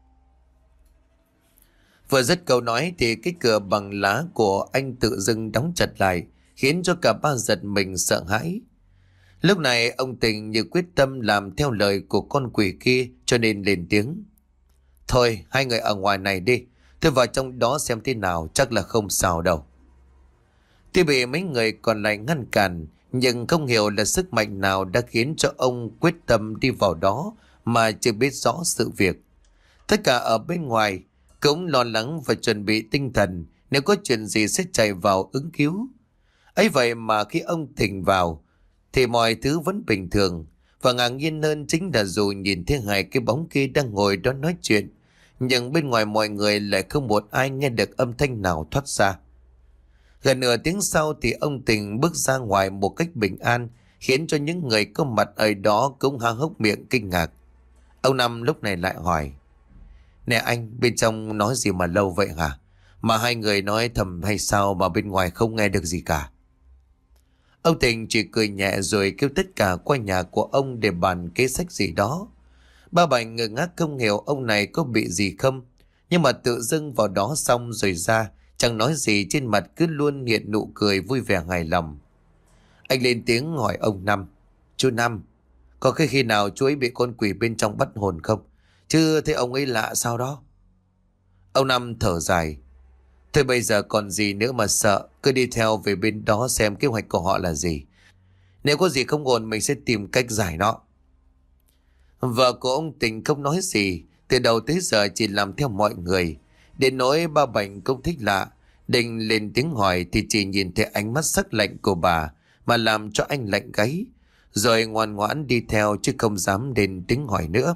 Vừa dứt câu nói thì cái cửa bằng lá của anh tự dưng đóng chặt lại, khiến cho cả ba giật mình sợ hãi. Lúc này ông Tình như quyết tâm làm theo lời của con quỷ kia, cho nên lên tiếng: Thôi hai người ở ngoài này đi, tôi vào trong đó xem thế nào, chắc là không sao đâu. Tuy bị mấy người còn lại ngăn cản, nhưng không hiểu là sức mạnh nào đã khiến cho ông quyết tâm đi vào đó mà chưa biết rõ sự việc. Tất cả ở bên ngoài cũng lo lắng và chuẩn bị tinh thần, nếu có chuyện gì sẽ chạy vào ứng cứu. Ấy vậy mà khi ông Tình vào thì mọi thứ vẫn bình thường, và ngạc nhiên hơn chính là dù nhìn thấy hai cái bóng kia đang ngồi đó nói chuyện, nhưng bên ngoài mọi người lại không một ai nghe được âm thanh nào thoát ra. Gần nửa tiếng sau thì ông Tình bước ra ngoài một cách bình an, khiến cho những người có mặt ở đó cũng há hốc miệng kinh ngạc. Ông Năm lúc này lại hỏi: Nè anh, bên trong nói gì mà lâu vậy hả? Mà hai người nói thầm hay sao mà bên ngoài không nghe được gì cả? Ông Tình chỉ cười nhẹ rồi kêu tất cả qua nhà của ông để bàn kế sách gì đó. Ba Bảnh ngơ ngác không hiểu ông này có bị gì không, nhưng mà tự dưng vào đó xong rồi ra, chẳng nói gì, trên mặt cứ luôn hiện nụ cười vui vẻ hài lòng. Anh lên tiếng hỏi ông Năm: Chú Năm, có cái khi nào chú ấy bị con quỷ bên trong bắt hồn không? Chứ thấy ông ấy lạ sao đó? Ông Năm thở dài: Thôi bây giờ còn gì nữa mà sợ, cứ đi theo về bên đó xem kế hoạch của họ là gì. Nếu có gì không ổn mình sẽ tìm cách giải nó. Vợ của ông Tình không nói gì, từ đầu tới giờ chỉ làm theo mọi người. Đến nỗi ba Bảnh cũng thích lạ, định lên tiếng hỏi thì chỉ nhìn thấy ánh mắt sắc lạnh của bà mà làm cho anh lạnh gáy, rồi ngoan ngoãn đi theo chứ không dám lên tiếng hỏi nữa.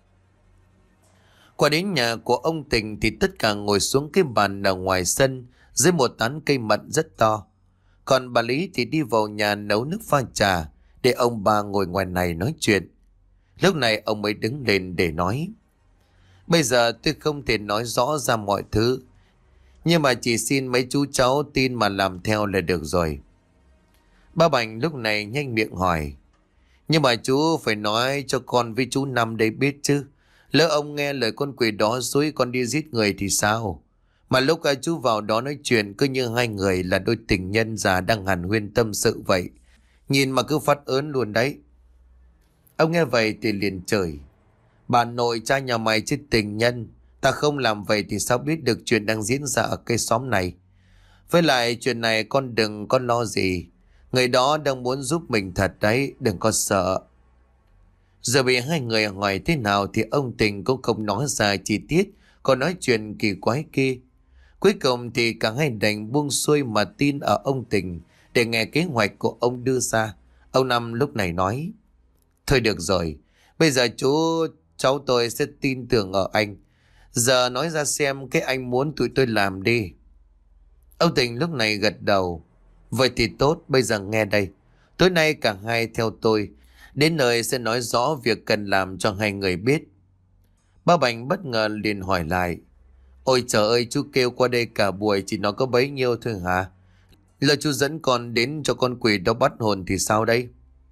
Qua đến nhà của ông Tình thì tất cả ngồi xuống cái bàn ở ngoài sân dưới một tán cây mận rất to. Còn bà Lý thì đi vào nhà nấu nước pha trà để ông bà ngồi ngoài này nói chuyện. Lúc này ông mới đứng lên để nói: Bây giờ tôi không thể nói rõ ra mọi thứ, nhưng mà chỉ xin mấy chú cháu tin mà làm theo là được rồi. Ba Bảnh lúc này nhanh miệng hỏi: Nhưng mà chú phải nói cho con với chú Năm đây biết chứ. Lỡ ông nghe lời con quỷ đó dối con đi giết người thì sao? Mà lúc chú vào đó nói chuyện cứ như hai người là đôi tình nhân già đang hàn huyên tâm sự vậy. Nhìn mà cứ phát ớn luôn đấy. Ông nghe vậy thì liền chửi: Bà nội cha nhà mày chứ tình nhân. Ta không làm vậy thì sao biết được chuyện đang diễn ra ở cái xóm này. Với lại chuyện này con đừng có lo gì. Người đó đang muốn giúp mình thật đấy, đừng có sợ. Giờ bị hai người hỏi thế nào thì ông Tình cũng không nói ra chi tiết, còn nói chuyện kỳ quái kia. Cuối cùng thì cả hai đành buông xuôi mà tin ở ông Tình để nghe kế hoạch của ông đưa ra. Ông Năm lúc này nói: Thôi được rồi, bây giờ chú cháu tôi sẽ tin tưởng ở anh. Giờ nói ra xem cái anh muốn tụi tôi làm đi. Ông Tình lúc này gật đầu: Vậy thì tốt, bây giờ nghe đây. Tối nay cả hai theo tôi đến nơi sẽ nói rõ việc cần làm cho hai người biết. Ba Bảnh bất ngờ liền hỏi lại: Ôi trời ơi, chú kêu qua đây cả buổi chỉ nói có bấy nhiêu thôi hả? Lỡ chú dẫn con đến cho con quỷ đó bắt hồn thì sao đây?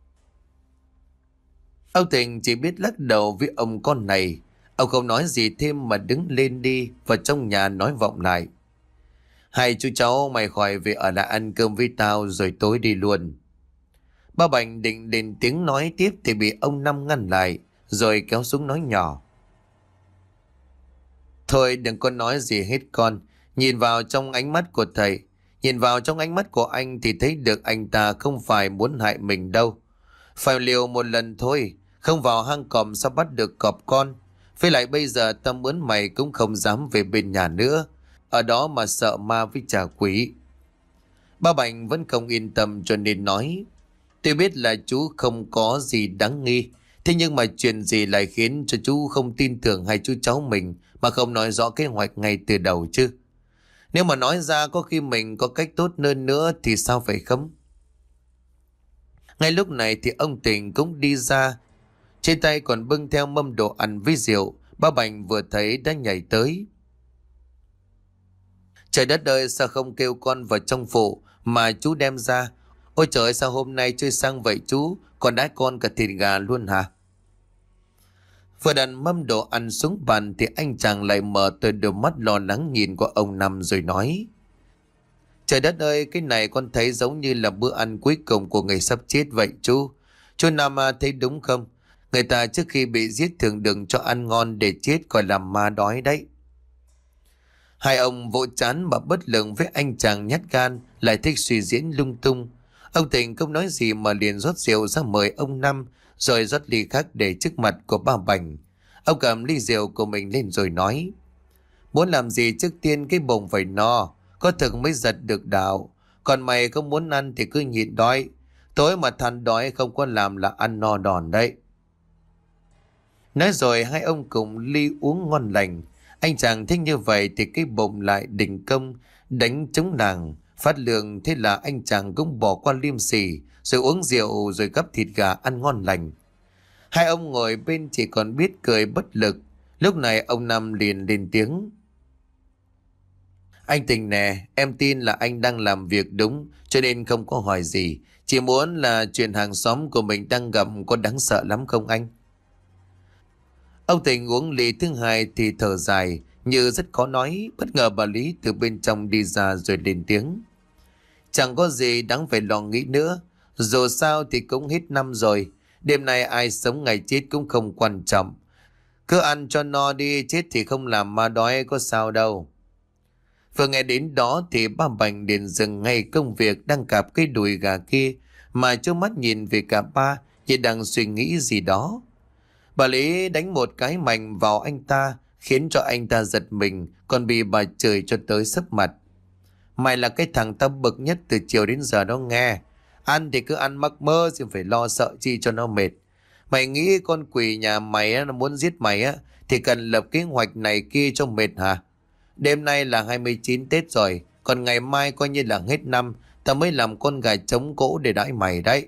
Ông Tình chỉ biết lắc đầu với ông con này. Ông không nói gì thêm mà đứng lên đi vào trong nhà nói vọng lại: Hai chú cháu mày khỏi về ở lại ăn cơm với tao rồi tối đi luôn. Ba Bảnh định lên tiếng nói tiếp thì bị ông Năm ngăn lại, rồi kéo xuống nói nhỏ. Thôi đừng có nói gì hết con. Nhìn vào trong ánh mắt của thầy, nhìn vào trong ánh mắt của anh thì thấy được anh ta không phải muốn hại mình đâu. Phải liều một lần thôi, không vào hang cọp sao bắt được cọp con. Với lại bây giờ tao mướn mày cũng không dám về bên nhà nữa, ở đó mà sợ ma với trả quỷ. Ba Bảnh vẫn không yên tâm cho nên nói. Tôi biết là chú không có gì đáng nghi, thế nhưng mà chuyện gì lại khiến cho chú không tin tưởng hai chú cháu mình mà không nói rõ kế hoạch ngay từ đầu chứ? Nếu mà nói ra có khi mình có cách tốt hơn nữa thì sao phải không? Ngay lúc này thì ông Tình cũng đi ra, trên tay còn bưng theo mâm đồ ăn với rượu. Ba Bảnh vừa thấy đã nhảy tới. Trời đất ơi, sao không kêu con vào trong phụ mà chú đem ra? Ôi trời, sao hôm nay chơi sang vậy chú? Còn đãi con cả thịt gà luôn hả? Vừa đặt mâm đồ ăn xuống bàn thì anh chàng lại mở từ đôi mắt lo lắng nhìn qua ông Năm rồi nói. Trời đất ơi, cái này con thấy giống như là bữa ăn cuối cùng của người sắp chết vậy chú. Chú Năm à, thấy đúng không? Người ta trước khi bị giết thường đừng cho ăn ngon để chết gọi là ma đói đấy. Hai ông vỗ chán mà bất lực với anh chàng nhát gan lại thích suy diễn lung tung. Ông Tình không nói gì mà liền rót rượu ra mời ông Năm, rồi rót ly khác để trước mặt của ba Bảnh. Ông cầm ly rượu của mình lên rồi nói. Muốn làm gì trước tiên cái bụng phải no, có thực mới giật được đạo. Còn mày không muốn ăn thì cứ nhịn đói. Tối mà than đói không có làm là ăn no đòn đấy. Nói rồi hai ông cùng ly uống ngon lành. Anh chàng thích như vậy thì cái bụng lại đình công đánh trống nàng phát lương. Thế là anh chàng cũng bỏ qua liêm sỉ rồi uống rượu rồi gắp thịt gà ăn ngon lành. Hai ông ngồi bên chỉ còn biết cười bất lực. Lúc này ông Năm liền lên tiếng. Anh Tình nè, em tin là anh đang làm việc đúng cho nên không có hỏi gì. Chỉ muốn là chuyện hàng xóm của mình đang gặp có đáng sợ lắm không anh? Ông Tình uống ly thứ hai thì thở dài như rất khó nói. Bất ngờ bà Lý từ bên trong đi ra rồi lên tiếng. Chẳng có gì đáng phải lo nghĩ nữa. Dù sao thì cũng hết năm rồi. Đêm nay ai sống ngày chết cũng không quan trọng. Cứ ăn cho no đi, chết thì không làm ma đói có sao đâu. Vừa nghe đến đó thì ba Bảnh liền dừng ngay công việc đang cạp cái đùi gà kia mà trố mắt nhìn về cả ba như đang suy nghĩ gì đó. Bà Lý đánh một cái mạnh vào anh ta khiến cho anh ta giật mình còn bị bà chửi cho tới sấp mặt. Mày là cái thằng tao bực nhất từ chiều đến giờ đó nghe. Ăn thì cứ ăn mắc mơ chứ phải lo sợ chi cho nó mệt. Mày nghĩ con quỷ nhà mày á, nó muốn giết mày á thì cần lập kế hoạch này kia cho mệt hả? Đêm nay là hai mươi chín Tết rồi, còn ngày mai coi như là hết năm, tao mới làm con gà trống cỗ để đãi mày đấy.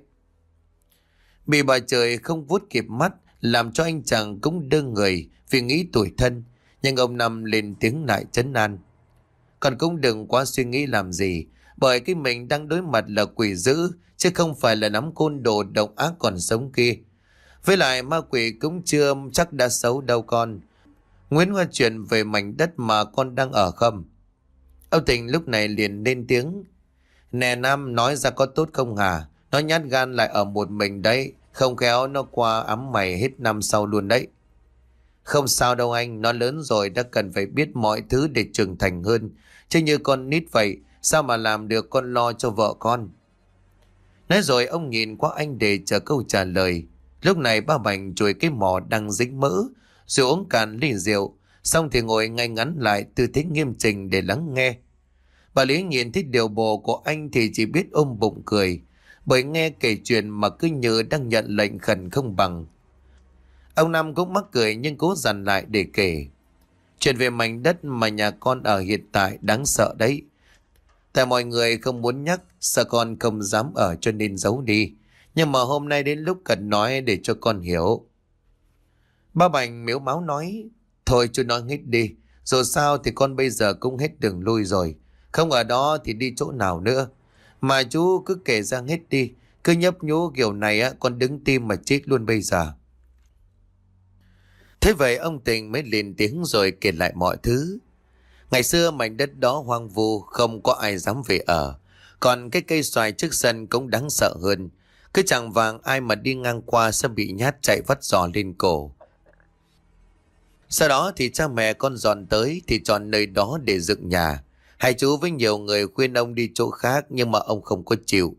Bị bà trời không vuốt kịp mắt, làm cho anh chàng cũng đơ người vì nghĩ tủi thân. Nhưng ông Năm lên tiếng lại trấn an. Còn cũng đừng quá suy nghĩ làm gì, bởi cái mình đang đối mặt là quỷ dữ, chứ không phải là nắm côn đồ độc ác còn sống kia. Với lại ma quỷ cũng chưa chắc đã xấu đâu con. Nguyễn Hoa chuyện về mảnh đất mà con đang ở không? Ông Tình lúc này liền lên tiếng. Nè Nam, nói ra có tốt không hả? Nó nhát gan lại ở một mình đấy, không khéo nó qua ám mày hết năm sau luôn đấy. Không sao đâu anh, nó lớn rồi đã cần phải biết mọi thứ để trưởng thành hơn. Chứ như con nít vậy, sao mà làm được con lo cho vợ con. Nói rồi ông nhìn qua anh để chờ câu trả lời. Lúc này ba Bảnh chùi cái mỏ đang dính mỡ, rồi uống cạn ly rượu, xong thì ngồi ngay ngắn lại tư thế nghiêm chỉnh để lắng nghe. Bà Lý nhìn thấy điều bộ của anh thì chỉ biết ôm bụng cười, bởi nghe kể chuyện mà cứ như đang nhận lệnh khẩn không bằng. Ông Năm cũng mắc cười nhưng cố dằn lại để kể. Chuyện về mảnh đất mà nhà con ở hiện tại đáng sợ đấy. Tại mọi người không muốn nhắc, sợ con không dám ở cho nên giấu đi. Nhưng mà hôm nay đến lúc cần nói để cho con hiểu. Ba Bảnh mếu máo nói. Thôi chú nói hết đi. Dù sao thì con bây giờ cũng hết đường lui rồi. Không ở đó thì đi chỗ nào nữa. Mà chú cứ kể ra hết đi. Cứ nhấp nhú kiểu này á, con đứng tim mà chết luôn bây giờ. Thế vậy ông Tình mới lên tiếng rồi kể lại mọi thứ. Ngày xưa mảnh đất đó hoang vu, không có ai dám về ở. Còn cái cây xoài trước sân cũng đáng sợ hơn. Cứ chẳng vàng ai mà đi ngang qua sẽ bị nhát chạy vắt giò lên cổ. Sau đó thì cha mẹ con dọn tới thì chọn nơi đó để dựng nhà. Hai chú với nhiều người khuyên ông đi chỗ khác nhưng mà ông không có chịu.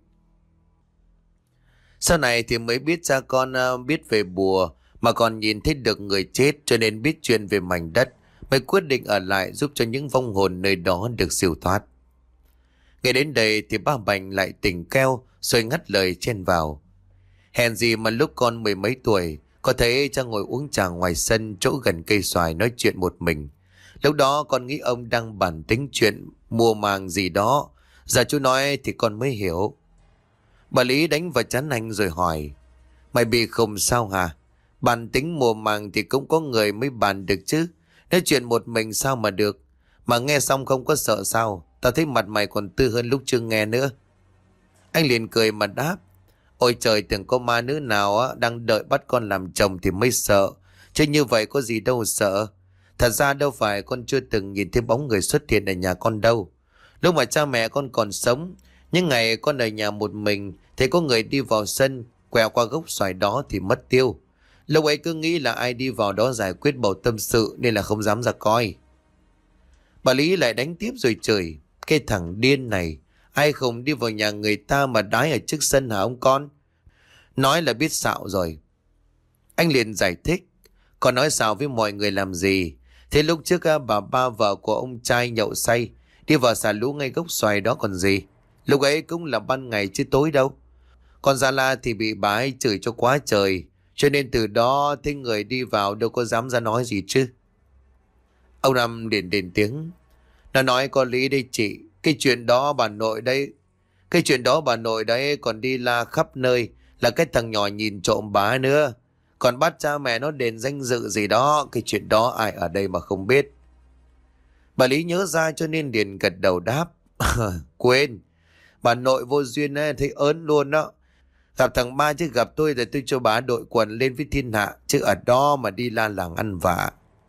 Sau này thì mới biết cha con uh, biết về bùa mà còn nhìn thấy được người chết, cho nên biết chuyện về mảnh đất, mới quyết định ở lại giúp cho những vong hồn nơi đó được siêu thoát. Nghe đến đây thì ba Bành lại tỉnh keo rồi ngắt lời chen vào. Hèn gì mà lúc con mười mấy tuổi có thấy cha ngồi uống trà ngoài sân chỗ gần cây xoài nói chuyện một mình. Lúc đó con nghĩ ông đang bàn tính chuyện mùa màng gì đó. Giờ chú nói thì con mới hiểu. Bà Lý đánh vào trán anh rồi hỏi. Mày bị khùng sao hả? Bàn tính mùa màng thì cũng có người mới bàn được chứ. Nói chuyện một mình sao mà được? Mà nghe xong không có sợ sao? Tao thấy mặt mày còn tươi hơn lúc chưa nghe nữa. Anh liền cười mà đáp. Ôi trời, tưởng có ma nữ nào á đang đợi bắt con làm chồng thì mới sợ. Chứ như vậy có gì đâu sợ. Thật ra đâu phải con chưa từng nhìn thấy bóng người xuất hiện ở nhà con đâu. Lúc mà cha mẹ con còn sống, những ngày con ở nhà một mình, thấy có người đi vào sân, quẹo qua gốc xoài đó thì mất tiêu. Lúc ấy cứ nghĩ là ai đi vào đó giải quyết bầu tâm sự nên là không dám ra coi. Bà Lý lại đánh tiếp rồi chửi. Cái thằng điên này, ai khùng đi vào nhà người ta mà đái ở trước sân hả ông con? Nói là biết xạo rồi. Anh liền giải thích. Con nói xạo với mọi người làm gì? Thế lúc trước bà ba vợ của ông trai nhậu say, đi vào xả lũ ngay gốc xoài đó còn gì. Lúc ấy cũng là ban ngày chứ tối đâu. Còn Gia La thì bị bà ấy chửi cho quá trời, cho nên từ đó thấy người đi vào đâu có dám ra nói gì chứ. Ông Năm liền đền tiếng. Nó nói có lý đây chị. Cái chuyện đó bà nội đấy Cái chuyện đó bà nội đấy còn đi la khắp nơi là cái thằng nhỏ nhìn trộm bà ấy nữa. Còn bắt cha mẹ nó đền danh dự gì đó. Cái chuyện đó ai ở đây mà không biết. Bà Lý nhớ ra cho nên liền gật đầu đáp. Quên. Bà nội vô duyên ấy, thấy ớn luôn đó. Gặp thằng ba chứ gặp tôi thì tôi cho bà đội quần lên với thiên hạ. Chứ ở đó mà đi la làng ăn vạ.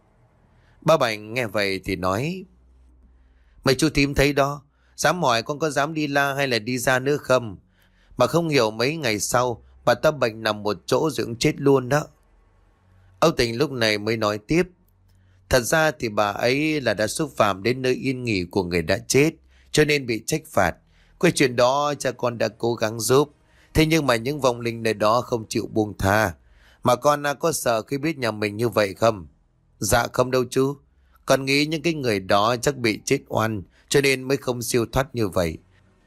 Ba Bành nghe vậy thì nói. Mấy chú thím thấy đó. Dám hỏi con có dám đi la hay là đi ra nữa không? Mà không hiểu mấy ngày sau bà ta bệnh nằm một chỗ rồi cũng chết luôn đó. Âu Tình lúc này mới nói tiếp. Thật ra thì bà ấy là đã xúc phạm đến nơi yên nghỉ của người đã chết, cho nên bị trách phạt. Cái chuyện đó cha con đã cố gắng giúp. Thế nhưng mà những vong linh nơi đó không chịu buông tha. Mà con có sợ khi biết nhà mình như vậy không? Dạ không đâu chú. Con nghĩ những cái người đó chắc bị chết oan, cho nên mới không siêu thoát như vậy.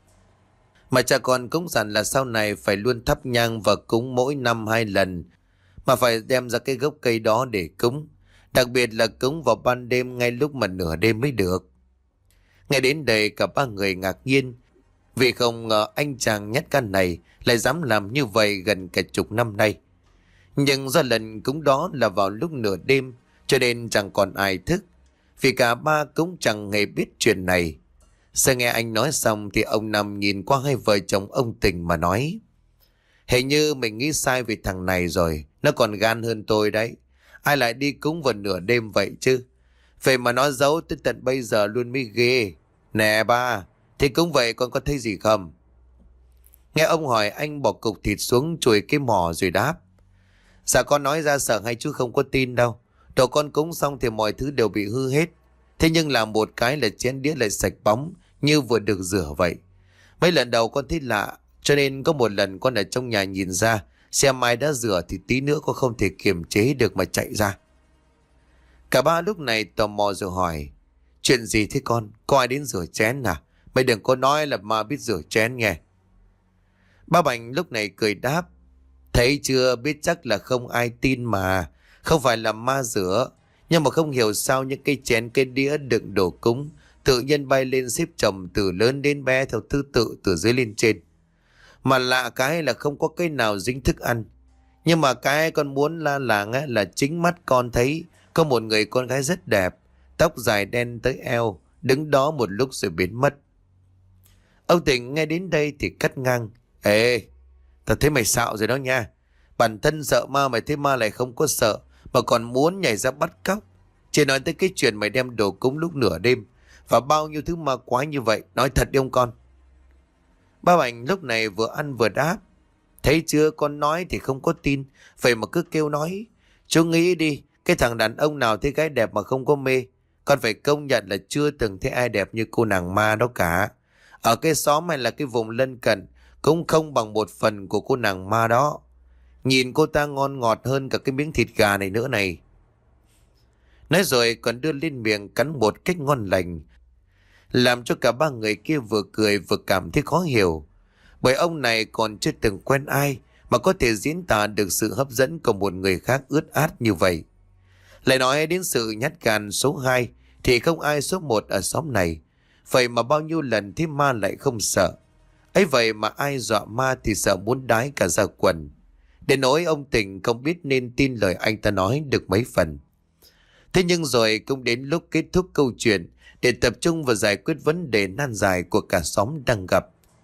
Mà cha con cũng dặn là sau này phải luôn thắp nhang và cúng mỗi năm hai lần. Mà phải đem ra cái gốc cây đó để cúng. Đặc biệt là cúng vào ban đêm ngay lúc mà nửa đêm mới được. Ngay đến đây cả ba người ngạc nhiên. Vì không ngờ anh chàng nhát gan này lại dám làm như vậy gần cả chục năm nay. Nhưng do lần cúng đó là vào lúc nửa đêm, cho nên chẳng còn ai thức. Vì cả ba cũng chẳng hề biết chuyện này. Sau nghe anh nói xong thì ông Năm nhìn qua hai vợ chồng ông Tình mà nói. Hình như mình nghĩ sai về thằng này rồi. Nó còn gan hơn tôi đấy. Ai lại đi cúng vào nửa đêm vậy chứ? Vậy mà nó giấu tới tận bây giờ luôn mới ghê. Nè ba, thì cũng vậy con có thấy gì không? Nghe ông hỏi anh bỏ cục thịt xuống chùi cái mỏ rồi đáp. Dạ con nói ra sợ hay chú không có tin đâu. Đồ con cúng xong thì mọi thứ đều bị hư hết. Thế nhưng làm một cái là chén đĩa lại sạch bóng như vừa được rửa vậy. Mấy lần đầu con thấy lạ, cho nên có một lần con ở trong nhà nhìn ra xem ai đã rửa thì tí nữa con không thể kiềm chế được mà chạy ra. Cả ba lúc này tò mò rồi hỏi. Chuyện gì thế con? Có ai đến rửa chén à? Mày đừng có nói là ma biết rửa chén nghe. Ba Bành lúc này cười đáp. Thấy chưa, biết chắc là không ai tin mà. Không phải là ma rửa. Nhưng mà không hiểu sao những cây chén cây đĩa đựng đồ cúng tự nhiên bay lên xếp chồng từ lớn đến bé theo thứ tự từ dưới lên trên. Mà lạ cái là không có cái nào dính thức ăn. Nhưng mà cái con muốn la làng á, là chính mắt con thấy có một người con gái rất đẹp, tóc dài đen tới eo, đứng đó một lúc rồi biến mất. Ông Tình nghe đến đây thì cắt ngang. Ê, tao thấy mày xạo rồi đó nha. Bản thân sợ ma mày thấy ma lại không có sợ, mà còn muốn nhảy ra bắt cóc. Chỉ nói tới cái chuyện mày đem đồ cúng lúc nửa đêm. Và bao nhiêu thứ ma quái như vậy, nói thật đi ông con. Ba Bảnh lúc này vừa ăn vừa đáp. Thấy chưa, con nói thì không có tin, vậy mà cứ kêu nói. Chú nghĩ đi, cái thằng đàn ông nào thấy gái đẹp mà không có mê. Con phải công nhận là chưa từng thấy ai đẹp như cô nàng ma đó cả. Ở cái xóm hay là cái vùng lân cận cũng không bằng một phần của cô nàng ma đó. Nhìn cô ta ngon ngọt hơn cả cái miếng thịt gà này nữa này. Nói rồi còn đưa lên miệng cắn một cách ngon lành, làm cho cả ba người kia vừa cười vừa cảm thấy khó hiểu. Bởi ông này còn chưa từng quen ai mà có thể diễn tả được sự hấp dẫn của một người khác ướt át như vậy. Lại nói đến sự nhát gan số hai thì không ai số một ở xóm này. Vậy mà bao nhiêu lần thì ma lại không sợ. Ấy vậy mà ai dọa ma thì sợ muốn đái cả ra quần. Đến nỗi ông Tình không biết nên tin lời anh ta nói được mấy phần. Thế nhưng rồi cũng đến lúc kết thúc câu chuyện để tập trung vào giải quyết vấn đề nan giải của cả xóm đang gặp.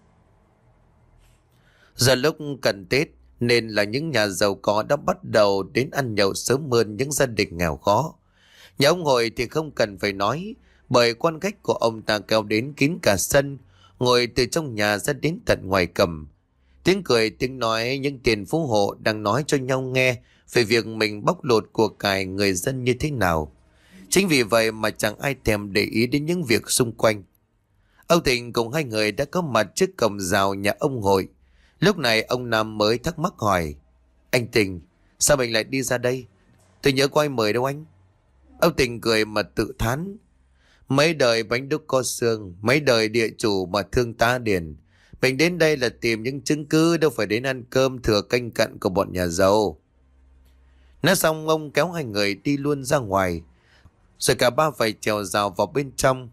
Giờ lúc cận Tết nên là những nhà giàu có đã bắt đầu đến ăn nhậu sớm hơn những gia đình nghèo khó. Nhà ông Hội thì không cần phải nói, bởi quan khách của ông ta kéo đến kín cả sân, ngồi từ trong nhà ra đến tận ngoài cầm. Tiếng cười tiếng nói những tiền phú hộ đang nói cho nhau nghe về việc mình bóc lột của cải người dân như thế nào. Chính vì vậy mà chẳng ai thèm để ý đến những việc xung quanh. Ông Tình cùng hai người đã có mặt trước cổng rào nhà ông Hội. Lúc này ông Nam mới thắc mắc hỏi: Anh Tình, sao mình lại đi ra đây? Tôi nhớ có ai mời đâu anh. Ông Tình cười mà tự thán: Mấy đời bánh đúc có xương, mấy đời địa chủ mà thương tá điền. Mình đến đây là tìm những chứng cứ, đâu phải đến ăn cơm thừa canh cặn của bọn nhà giàu. Nói xong ông kéo hai người đi luôn ra ngoài, rồi cả ba phải trèo rào vào bên trong.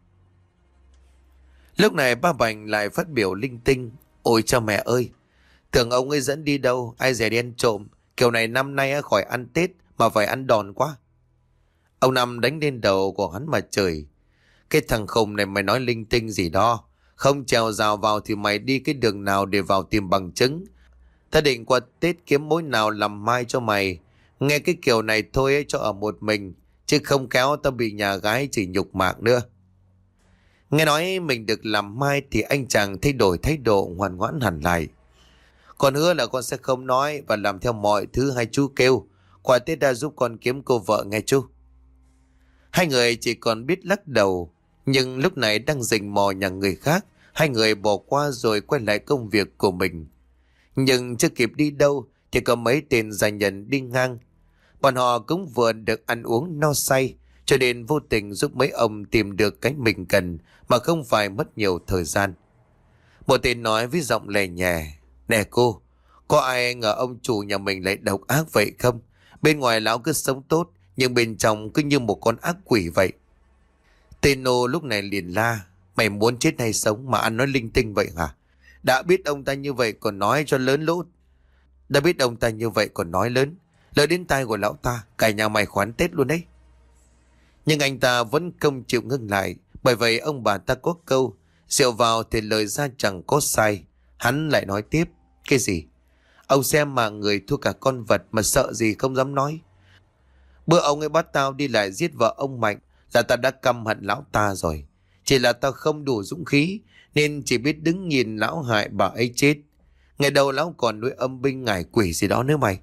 Lúc này ba Bảnh lại phát biểu linh tinh: Ôi cha mẹ ơi, tưởng ông ấy dẫn đi đâu, ai dè đi ăn trộm. Kiểu này năm nay khỏi ăn Tết mà phải ăn đòn quá. Ông Năm đánh lên đầu của hắn mà chửi: Cái thằng khùng này mày nói linh tinh gì đó. Không trèo rào vào thì mày đi cái đường nào để vào tìm bằng chứng. Ta định qua Tết kiếm mối nào làm mai cho mày. Nghe cái kiểu này thôi ấy, cho ở một mình, chứ không kéo tao bị nhà gái chỉ nhục mạc nữa. Nghe nói mình được làm mai thì anh chàng thay đổi thái độ ngoan ngoãn hẳn lại. Con hứa là con sẽ không nói và làm theo mọi thứ hai chú kêu. Qua Tết đã giúp con kiếm cô vợ nghe chú. Hai người chỉ còn biết lắc đầu. Nhưng lúc này đang rình mò nhà người khác, hai người bỏ qua rồi quay lại công việc của mình. Nhưng chưa kịp đi đâu thì có mấy tên gia nhân đi ngang. Bọn họ cũng vừa được ăn uống no say, cho nên vô tình giúp mấy ông tìm được cái mình cần mà không phải mất nhiều thời gian. Một tên nói với giọng lè nhẹ: Nè cô, có ai ngờ ông chủ nhà mình lại độc ác vậy không? Bên ngoài lão cứ sống tốt, nhưng bên trong cứ như một con ác quỷ vậy. Tên nô lúc này liền la: Mày muốn chết hay sống mà ăn nói linh tinh vậy hả? Đã biết ông ta như vậy còn nói cho lớn lốt. Đã biết ông ta như vậy còn nói lớn. Lời đến tai của lão ta, cả nhà mày khoán Tết luôn đấy. Nhưng anh ta vẫn không chịu ngưng lại. Bởi vậy ông bà ta có câu: Rượu vào thì lời ra chẳng có sai. Hắn lại nói tiếp: Cái gì? Ông xem mà người thua cả con vật mà sợ gì không dám nói. Bữa ông ấy bắt tao đi lại giết vợ ông Mạnh là tao đã căm hận lão ta rồi. Chỉ là tao không đủ dũng khí nên chỉ biết đứng nhìn lão hại bà ấy chết. Ngày đầu lão còn nuôi âm binh ngải quỷ gì đó nữa mày.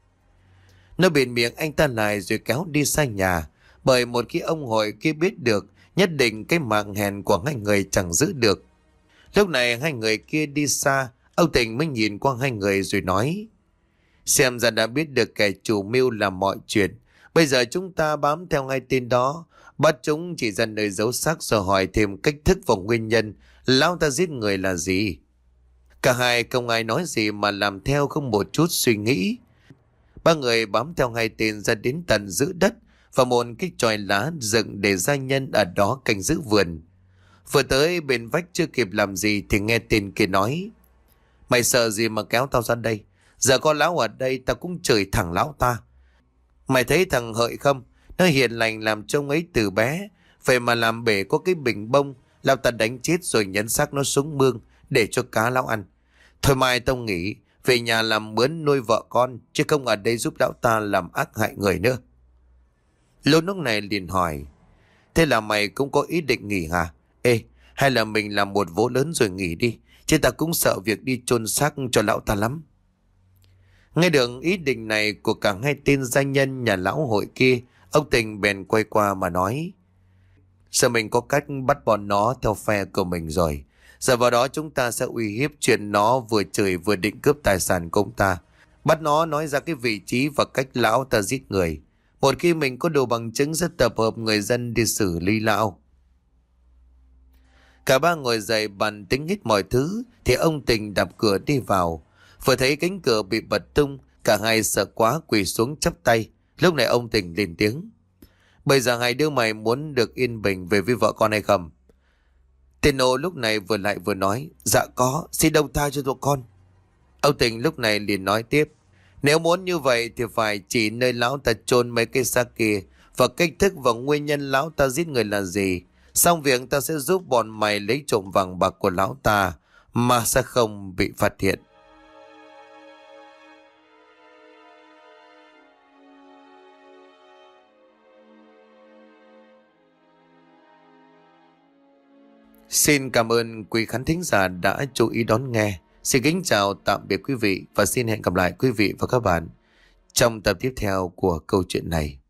Nó bịt miệng anh ta lại rồi kéo đi xa nhà. Bởi một khi ông Hội kia biết được, nhất định cái mạng hèn của hai người chẳng giữ được. Lúc này hai người kia đi xa, ông Tình mới nhìn qua hai người rồi nói: Xem ra đã biết được kẻ chủ mưu làm mọi chuyện. Bây giờ chúng ta bám theo ngay tên đó, bắt chúng chỉ ra nơi giấu xác rồi hỏi thêm cách thức và nguyên nhân lão ta giết người là gì. Cả hai không ai nói gì mà làm theo không một chút suy nghĩ. Ba người bám theo hai tên ra đến tận giữ đất và một cái chòi lá dựng để gia nhân ở đó canh giữ vườn. Vừa tới bên vách chưa kịp làm gì thì nghe tên kia nói: Mày sợ gì mà kéo tao ra đây? Giờ có lão ở đây tao cũng chửi thẳng lão ta. Mày thấy thằng Hợi không? Nó hiền lành làm trông ấy từ bé. Vậy mà làm bể có cái bình bông, lão ta đánh chết rồi nhấn xác nó xuống mương để cho cá lão ăn. Thôi mai tao nghỉ về nhà làm mướn nuôi vợ con, chứ không ở đây giúp lão ta làm ác hại người nữa. Lô lúc này liền hỏi: Thế là mày cũng có ý định nghỉ hả? Ê, hay là mình làm một vố lớn rồi nghỉ đi, chứ ta cũng sợ việc đi chôn xác cho lão ta lắm. Nghe được ý định này của cả hai tên gia nhân nhà lão hội kia, ông Tình bèn quay qua mà nói: Giờ mình có cách bắt bọn nó theo phe của mình rồi. Giờ vào đó chúng ta sẽ uy hiếp chuyện nó vừa chửi vừa định cướp tài sản của ông ta. Bắt nó nói ra cái vị trí và cách lão ta giết người. Một khi mình có đủ bằng chứng sẽ tập hợp người dân đi xử lý lão. Cả ba ngồi dậy bàn tính hết mọi thứ thì ông Tình đập cửa đi vào. Vừa thấy cánh cửa bị bật tung, cả hai sợ quá quỳ xuống chắp tay. Lúc này ông Tình lên tiếng: Bây giờ hai đứa mày muốn được yên bình về với vợ con hay không? Tên ô lúc này vừa lại vừa nói: Dạ có, xin ông tha cho tụi con. Ông Tình lúc này liền nói tiếp: Nếu muốn như vậy thì phải chỉ nơi lão ta chôn mấy cây xác kia và cách thức và nguyên nhân lão ta giết người là gì. Xong việc ta sẽ giúp bọn mày lấy trộm vàng bạc của lão ta mà sẽ không bị phát hiện. Xin cảm ơn quý khán thính giả đã chú ý đón nghe. Xin kính chào tạm biệt quý vị và xin hẹn gặp lại quý vị và các bạn trong tập tiếp theo của câu chuyện này.